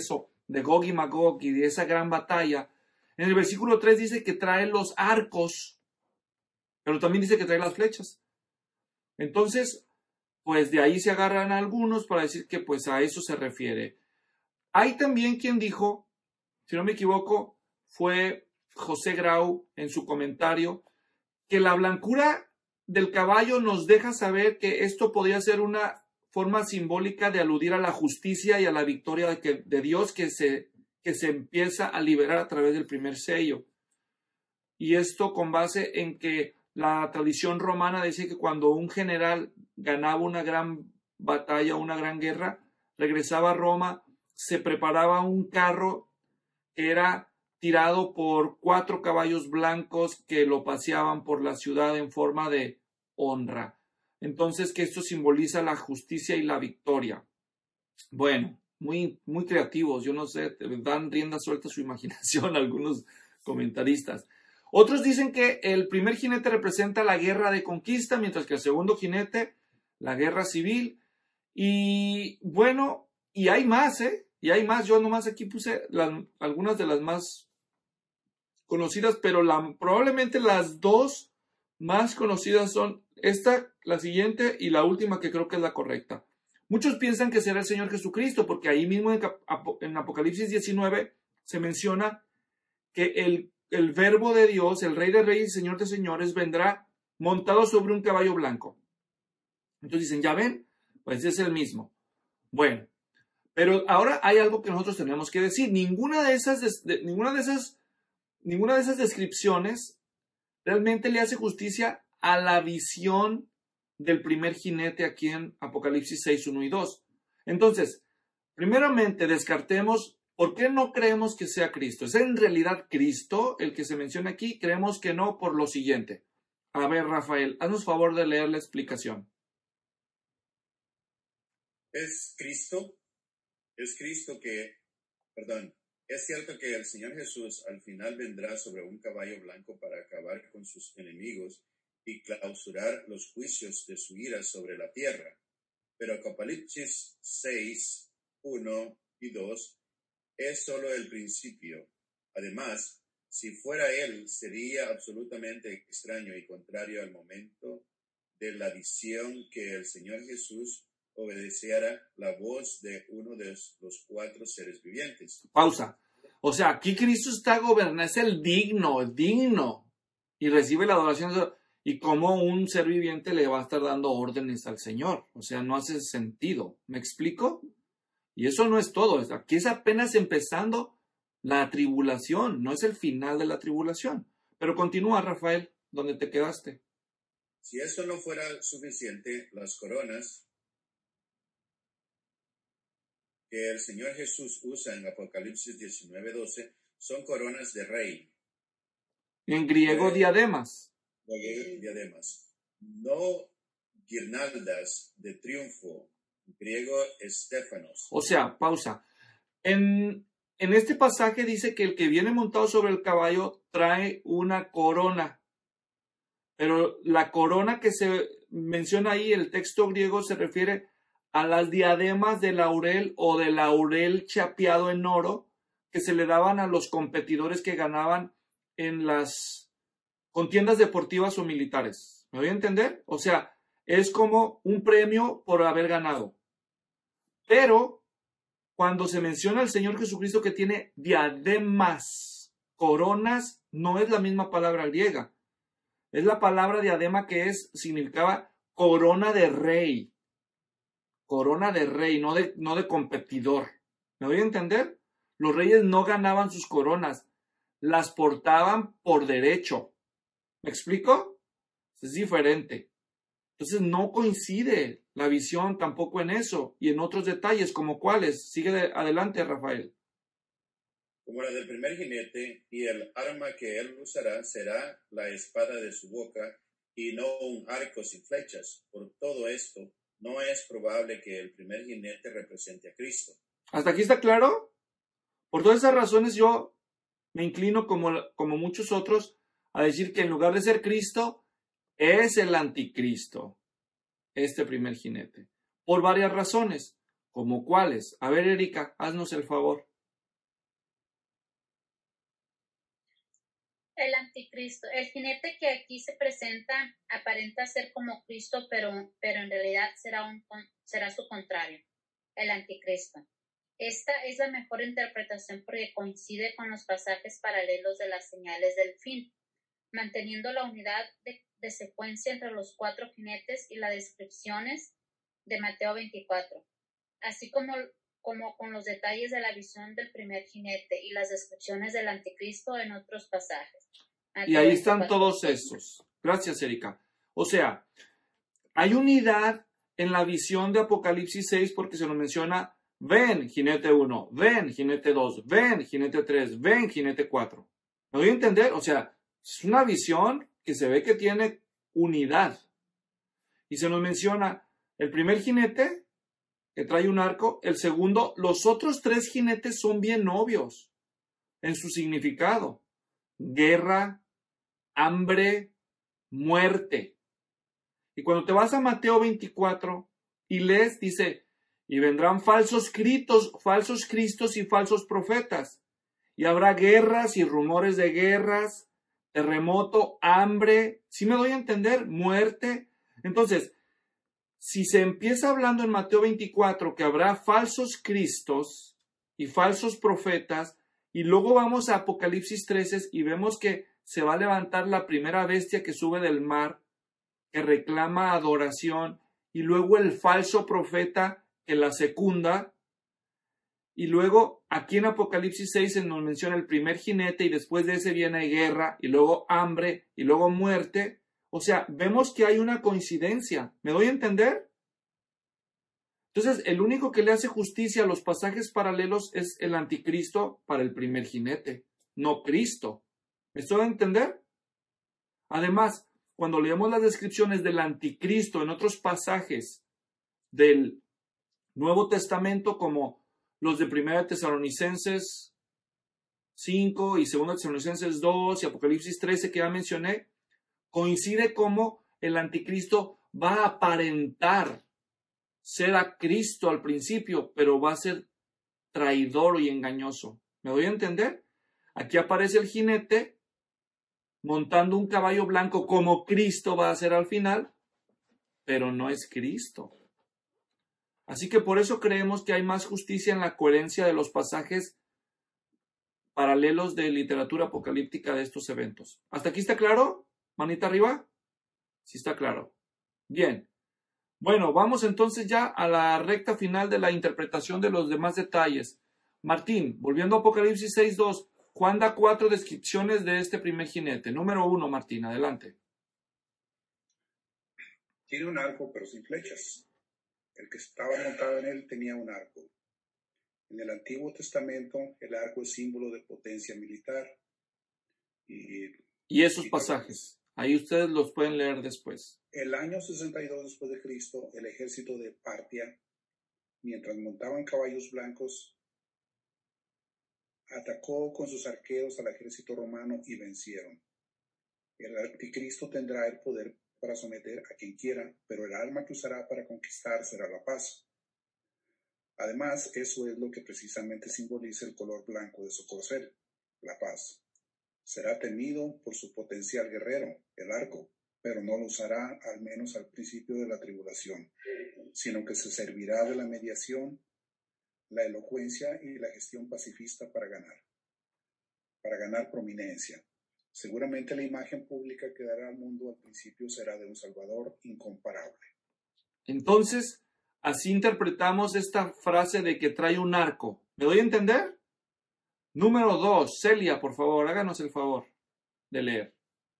S1: de Gog y Magog y de esa gran batalla, en el versículo tres dice que trae los arcos, pero también dice que trae las flechas. Entonces, pues de ahí se agarran algunos para decir que pues a eso se refiere. Hay también quien dijo, si no me equivoco, fue José Grau en su comentario, que la blancura del caballo nos deja saber que esto podría ser una forma simbólica de aludir a la justicia y a la victoria de, que, de Dios que se, que se empieza a liberar a través del primer sello. Y esto con base en que la tradición romana decía que cuando un general ganaba una gran batalla, una gran guerra, regresaba a Roma, se preparaba un carro que era tirado por cuatro caballos blancos que lo paseaban por la ciudad en forma de honra. Entonces, que esto simboliza la justicia y la victoria. Bueno, muy, muy creativos, yo no sé, dan rienda suelta a su imaginación algunos comentaristas. Otros dicen que el primer jinete representa la guerra de conquista, mientras que el segundo jinete, la guerra civil. Y bueno, y hay más, ¿eh? Y hay más, yo nomás aquí puse las, algunas de las más conocidas, pero la, probablemente las dos más conocidas son esta, la siguiente y la última, que creo que es la correcta. Muchos piensan que será el Señor Jesucristo, porque ahí mismo en, en Apocalipsis diecinueve se menciona que el, el verbo de Dios, el Rey de Reyes y Señor de Señores, vendrá montado sobre un caballo blanco. Entonces dicen, ¿ya ven? Pues es el mismo. Bueno, pero ahora hay algo que nosotros tenemos que decir. Ninguna de esas, de, ninguna de esas, ninguna de esas descripciones realmente le hace justicia a la visión del primer jinete aquí en Apocalipsis seis, uno y dos. Entonces, primeramente descartemos, ¿por qué no creemos que sea Cristo? ¿Es en realidad Cristo el que se menciona aquí? Creemos que no, por lo siguiente. A ver, Rafael, haznos favor de leer la explicación.
S3: Es Cristo, es Cristo que, perdón, es cierto que el Señor Jesús al final vendrá sobre un caballo blanco para acabar con sus enemigos y clausurar los juicios de su ira sobre la tierra. Pero Apocalipsis seis, uno y dos es solo el principio. Además, si fuera Él, sería absolutamente extraño y contrario al momento de la visión que el Señor Jesús obedeciera la voz de uno de los cuatro seres vivientes.
S1: Pausa. O sea, aquí Cristo está gobernando, es el digno, el digno, y recibe la adoración. Y cómo un ser viviente le va a estar dando órdenes al Señor. O sea, no hace sentido. ¿Me explico? Y eso no es todo. Aquí es apenas empezando la tribulación. No es el final de la tribulación. Pero continúa, Rafael, donde te quedaste.
S3: Si eso no fuera suficiente, las coronas que el Señor Jesús usa en Apocalipsis diecinueve, doce son coronas de rey.
S1: En griego,
S3: Eh,
S1: diademas.
S3: diademas, no guirnaldas de triunfo, griego estéfanos.
S1: O sea, pausa. En, en este pasaje dice que el que viene montado sobre el caballo trae una corona. Pero la corona que se menciona ahí, el texto griego se refiere a las diademas de laurel o de laurel chapeado en oro que se le daban a los competidores que ganaban en las contiendas deportivas o militares. ¿Me voy a entender? O sea, es como un premio por haber ganado. Pero cuando se menciona al Señor Jesucristo que tiene diademas, coronas, no es la misma palabra griega. Es la palabra diadema que es, significaba corona de rey. Corona de rey, no de, no de competidor. ¿Me voy a entender? Los reyes no ganaban sus coronas, las portaban por derecho. ¿Me explico? Es diferente. Entonces no coincide la visión tampoco en eso y en otros detalles como cuáles. Sigue de, adelante, Rafael.
S3: Como la del primer jinete, y el arma que él usará será la espada de su boca y no un arco sin flechas. Por todo esto, no es probable que el primer jinete represente a Cristo.
S1: ¿Hasta aquí está claro? Por todas esas razones yo me inclino como, como muchos otros a decir que en lugar de ser Cristo, es el anticristo, este primer jinete. Por varias razones. ¿Como cuáles? A ver, Erika, haznos el favor.
S5: El anticristo, el jinete que aquí se presenta aparenta ser como Cristo, pero, pero en realidad será, un, será su contrario, el anticristo. Esta es la mejor interpretación porque coincide con los pasajes paralelos de las señales del fin, manteniendo la unidad de, de secuencia entre los cuatro jinetes y las descripciones de Mateo veinticuatro, así como, como con los detalles de la visión del primer jinete y las descripciones del anticristo en otros pasajes.
S1: Y ahí están todos esos. Gracias, Erika. O sea, hay unidad en la visión de Apocalipsis seis porque se nos menciona, ven, jinete uno, ven, jinete dos, ven, jinete tres, ven, jinete cuatro. ¿Me doy a entender? O sea, es una visión que se ve que tiene unidad. Y se nos menciona el primer jinete, que trae un arco, el segundo, los otros tres jinetes son bien obvios en su significado. Guerra, hambre, muerte. Y cuando te vas a Mateo veinticuatro y lees, dice, y vendrán falsos cristos, falsos cristos y falsos profetas. Y habrá guerras y rumores de guerras, terremoto, hambre. ¿Sí me doy a entender? Muerte. Entonces, si se empieza hablando en Mateo veinticuatro que habrá falsos cristos y falsos profetas, y luego vamos a Apocalipsis trece y vemos que se va a levantar la primera bestia que sube del mar, que reclama adoración, y luego el falso profeta que la secunda, y luego aquí en Apocalipsis seis se nos menciona el primer jinete, y después de ese viene guerra, y luego hambre, y luego muerte. O sea, vemos que hay una coincidencia. ¿Me doy a entender? Entonces, el único que le hace justicia a los pasajes paralelos es el anticristo para el primer jinete, no Cristo. ¿Me estoy a entender? Además, cuando leemos las descripciones del anticristo en otros pasajes del Nuevo Testamento, como los de primera Tesalonicenses cinco y segunda Tesalonicenses dos y Apocalipsis trece que ya mencioné, coincide como el anticristo va a aparentar ser a Cristo al principio, pero va a ser traidor y engañoso. ¿Me doy a entender? Aquí aparece el jinete montando un caballo blanco como Cristo va a ser al final, pero no es Cristo. Así que por eso creemos que hay más justicia en la coherencia de los pasajes paralelos de literatura apocalíptica de estos eventos. ¿Hasta aquí está claro? ¿Manita arriba? Sí está claro. Bien. Bueno, vamos entonces ya a la recta final de la interpretación de los demás detalles. Martín, volviendo a Apocalipsis seis dos, Juan da cuatro descripciones de este primer jinete. Número uno, Martín, adelante.
S4: Tiene un arco, pero sin flechas. El que estaba montado en él tenía un arco. En el Antiguo Testamento, el arco es símbolo de potencia militar. Y,
S1: y esos
S4: y
S1: pasajes, ahí ustedes los pueden leer después.
S4: El año sesenta y dos después de Cristo, el ejército de Partia, mientras montaban caballos blancos, atacó con sus arqueros al ejército romano y vencieron. El anticristo tendrá el poder para someter a quien quiera, pero el arma que usará para conquistar será la paz. Además, eso es lo que precisamente simboliza el color blanco de su corcel, la paz. Será temido por su potencial guerrero, el arco, pero no lo usará al menos al principio de la tribulación, sino que se servirá de la mediación, la elocuencia y la gestión pacifista para ganar, para ganar prominencia. Seguramente la imagen pública que dará al mundo al principio será de un Salvador incomparable.
S1: Entonces, así interpretamos esta frase de que trae un arco. ¿Me doy a entender? Número dos, Celia, por favor, háganos el favor de leer.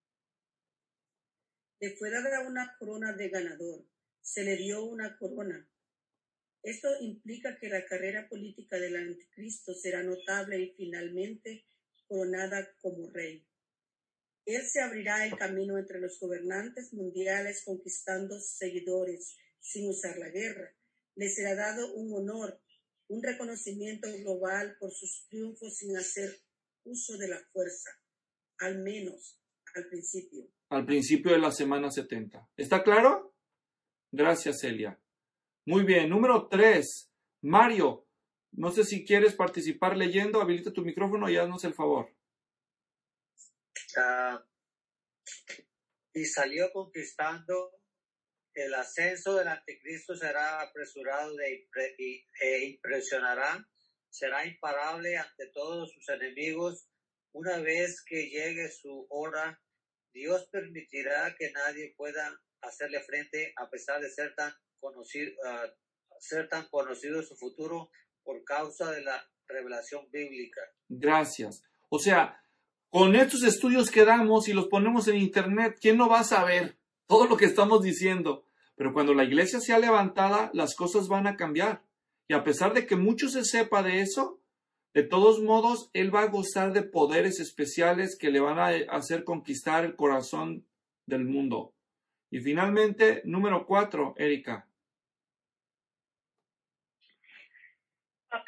S6: Le fue dada una corona de ganador, se le dio una corona. Esto implica que la carrera política del anticristo será notable y finalmente coronada como rey. Él se abrirá el camino entre los gobernantes mundiales conquistando seguidores sin usar la guerra. Le será dado un honor, un reconocimiento global por sus triunfos sin hacer uso de la fuerza, al menos al principio.
S1: Al principio de la semana setenta. ¿Está claro? Gracias, Celia. Muy bien. Número tres. Mario, no sé si quieres participar leyendo. Habilita tu micrófono y haznos el favor.
S7: uh, y salió conquistando. El ascenso del anticristo será apresurado de impre- y- e impresionará, será imparable ante todos sus enemigos. Una vez que llegue su hora, Dios permitirá que nadie pueda hacerle frente a pesar de ser tan conocido, uh, ser tan conocido su futuro por causa de la revelación bíblica.
S1: Gracias. O sea, con estos estudios que damos y los ponemos en internet, ¿quién no va a saber todo lo que estamos diciendo? Pero cuando la iglesia sea levantada, las cosas van a cambiar. Y a pesar de que mucho se sepa de eso, de todos modos, él va a gozar de poderes especiales que le van a hacer conquistar el corazón del mundo. Y finalmente, número cuatro, Erika.
S5: Ok.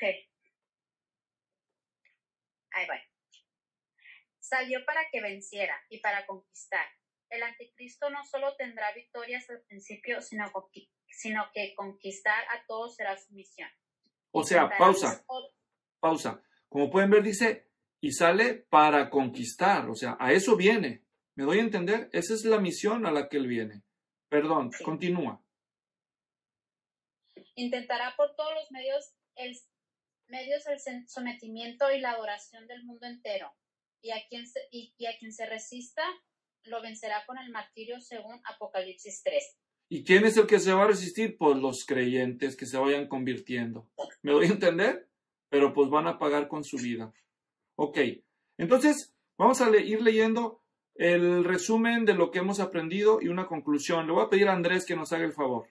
S5: Ahí va. Salió para que venciera y para conquistar. El anticristo no solo tendrá victorias al principio, sino, sino que conquistar a todos será su misión.
S1: O sea,
S5: Intentará
S1: pausa,
S5: o-
S1: pausa. Como pueden ver, dice, y sale para conquistar. O sea, a eso viene. ¿Me doy a entender? Esa es la misión a la que él viene. Perdón,
S5: Sí.
S1: continúa.
S5: Intentará por todos los medios el, medios el sen- sometimiento y la adoración del mundo entero. Y a quien se, y, y a quien se resista lo vencerá con el martirio según Apocalipsis tres.
S1: ¿Y quién es el que se va a resistir? Pues los creyentes que se vayan convirtiendo. ¿Me doy a entender? Pero pues van a pagar con su vida. Ok, entonces vamos a le- ir leyendo el resumen de lo que hemos aprendido y una conclusión. Le voy a pedir a Andrés que nos haga el favor.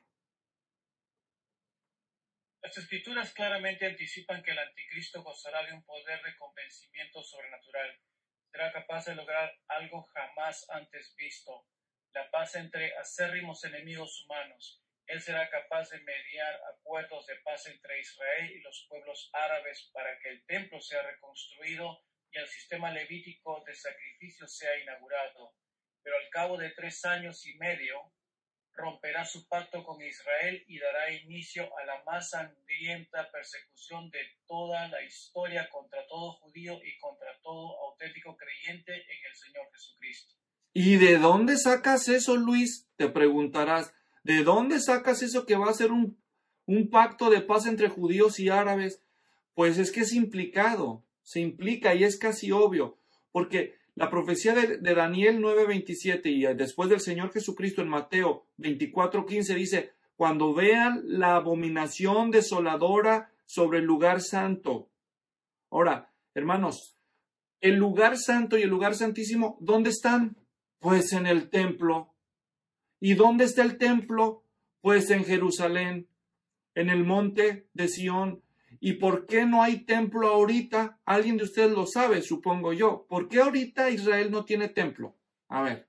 S2: Las escrituras claramente anticipan que el anticristo gozará de un poder de convencimiento sobrenatural. Será capaz de lograr algo jamás antes visto, la paz entre acérrimos enemigos humanos. Él será capaz de mediar acuerdos de paz entre Israel y los pueblos árabes para que el templo sea reconstruido y el sistema levítico de sacrificio sea inaugurado. Pero al cabo de tres años y medio, romperá su pacto con Israel y dará inicio a la más sangrienta persecución de toda la historia contra todo judío y contra todo auténtico creyente en el Señor Jesucristo.
S1: ¿Y de dónde sacas eso, Luis? Te preguntarás. ¿De dónde sacas eso que va a ser un, un pacto de paz entre judíos y árabes? Pues es que es implicado, se implica y es casi obvio, porque la profecía de, de Daniel nueve veintisiete y después del Señor Jesucristo en Mateo veinticuatro quince dice, cuando vean la abominación desoladora sobre el lugar santo. Ahora, hermanos, el lugar santo y el lugar santísimo, ¿dónde están? Pues en el templo. ¿Y dónde está el templo? Pues en Jerusalén, en el monte de Sión. ¿Y por qué no hay templo ahorita? Alguien de ustedes lo sabe, supongo yo. ¿Por qué ahorita Israel no tiene templo? A ver,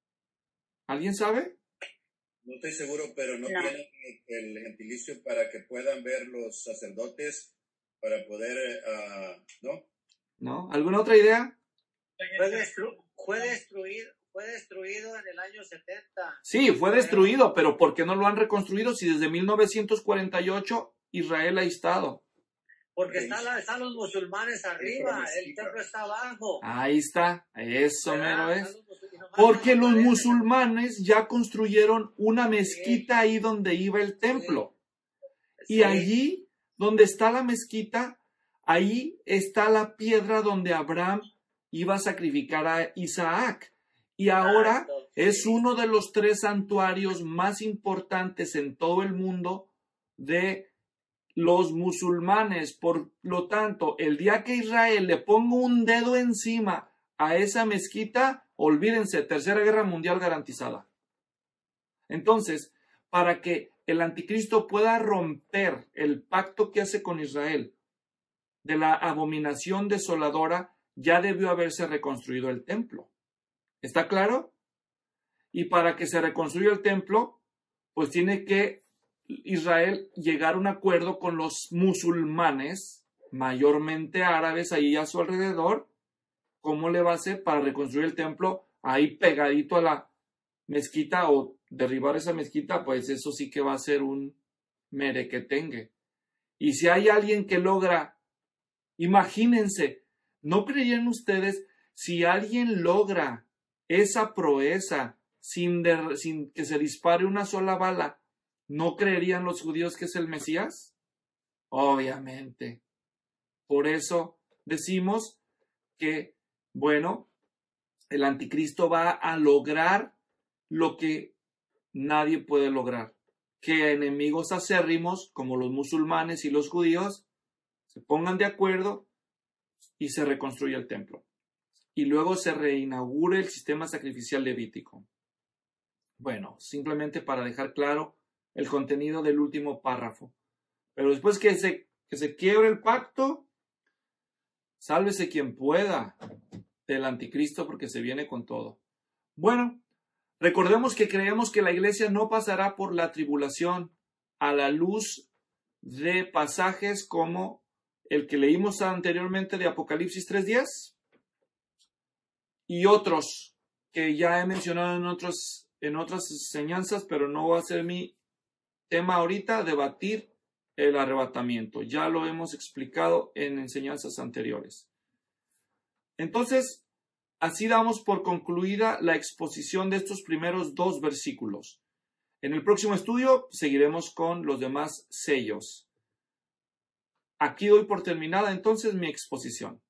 S1: ¿alguien sabe?
S3: No estoy seguro, pero no,
S5: No.
S3: tienen el gentilicio para que puedan ver los sacerdotes para poder, uh, ¿no?
S1: ¿No? ¿Alguna otra idea?
S7: Fue, destru- fue, destruido, fue destruido en el año setenta.
S1: Sí, fue destruido, pero ¿por qué no lo han reconstruido si desde mil novecientos cuarenta y ocho Israel ha estado?
S7: Porque están, la- están los musulmanes arriba, el
S3: mezquita.
S7: templo está abajo.
S1: Ahí está, eso
S7: ¿Verdad?
S1: mero
S7: Están
S1: es.
S7: los musul- y nomás
S1: Porque
S7: no
S1: los
S7: aparecen.
S1: musulmanes ya construyeron una mezquita ahí donde iba el templo. Y
S7: Sí.
S1: allí, donde está la mezquita, ahí está la piedra donde Abraham iba a sacrificar a Isaac. Y ahora
S7: Exacto,
S1: es
S7: sí.
S1: uno de los tres santuarios más importantes en todo el mundo de los musulmanes. Por lo tanto, el día que Israel le ponga un dedo encima a esa mezquita, olvídense, Tercera Guerra Mundial garantizada. Entonces, para que el anticristo pueda romper el pacto que hace con Israel de la abominación desoladora, ya debió haberse reconstruido el templo. ¿Está claro? Y para que se reconstruya el templo, pues tiene que Israel llegar a un acuerdo con los musulmanes, mayormente árabes, ahí a su alrededor. ¿Cómo le va a hacer para reconstruir el templo ahí pegadito a la mezquita o derribar esa mezquita? Pues eso sí que va a ser un merequetengue. Y si hay alguien que logra, imagínense, ¿no creían ustedes si alguien logra esa proeza sin, de, sin que se dispare una sola bala, ¿no creerían los judíos que es el Mesías? Obviamente. Por eso decimos que, bueno, el anticristo va a lograr lo que nadie puede lograr. Que enemigos acérrimos, como los musulmanes y los judíos, se pongan de acuerdo y se reconstruya el templo. Y luego se reinaugure el sistema sacrificial levítico. Bueno, simplemente para dejar claro el contenido del último párrafo. Pero después que se, que se quiebre el pacto, sálvese quien pueda del anticristo porque se viene con todo. Bueno, recordemos que creemos que la iglesia no pasará por la tribulación a la luz de pasajes como el que leímos anteriormente de Apocalipsis tres diez y otros que ya he mencionado en, otros, en otras enseñanzas, pero no va a ser mi tema ahorita, debatir el arrebatamiento. Ya lo hemos explicado en enseñanzas anteriores. Entonces, así damos por concluida la exposición de estos primeros dos versículos. En el próximo estudio seguiremos con los demás sellos. Aquí doy por terminada entonces mi exposición.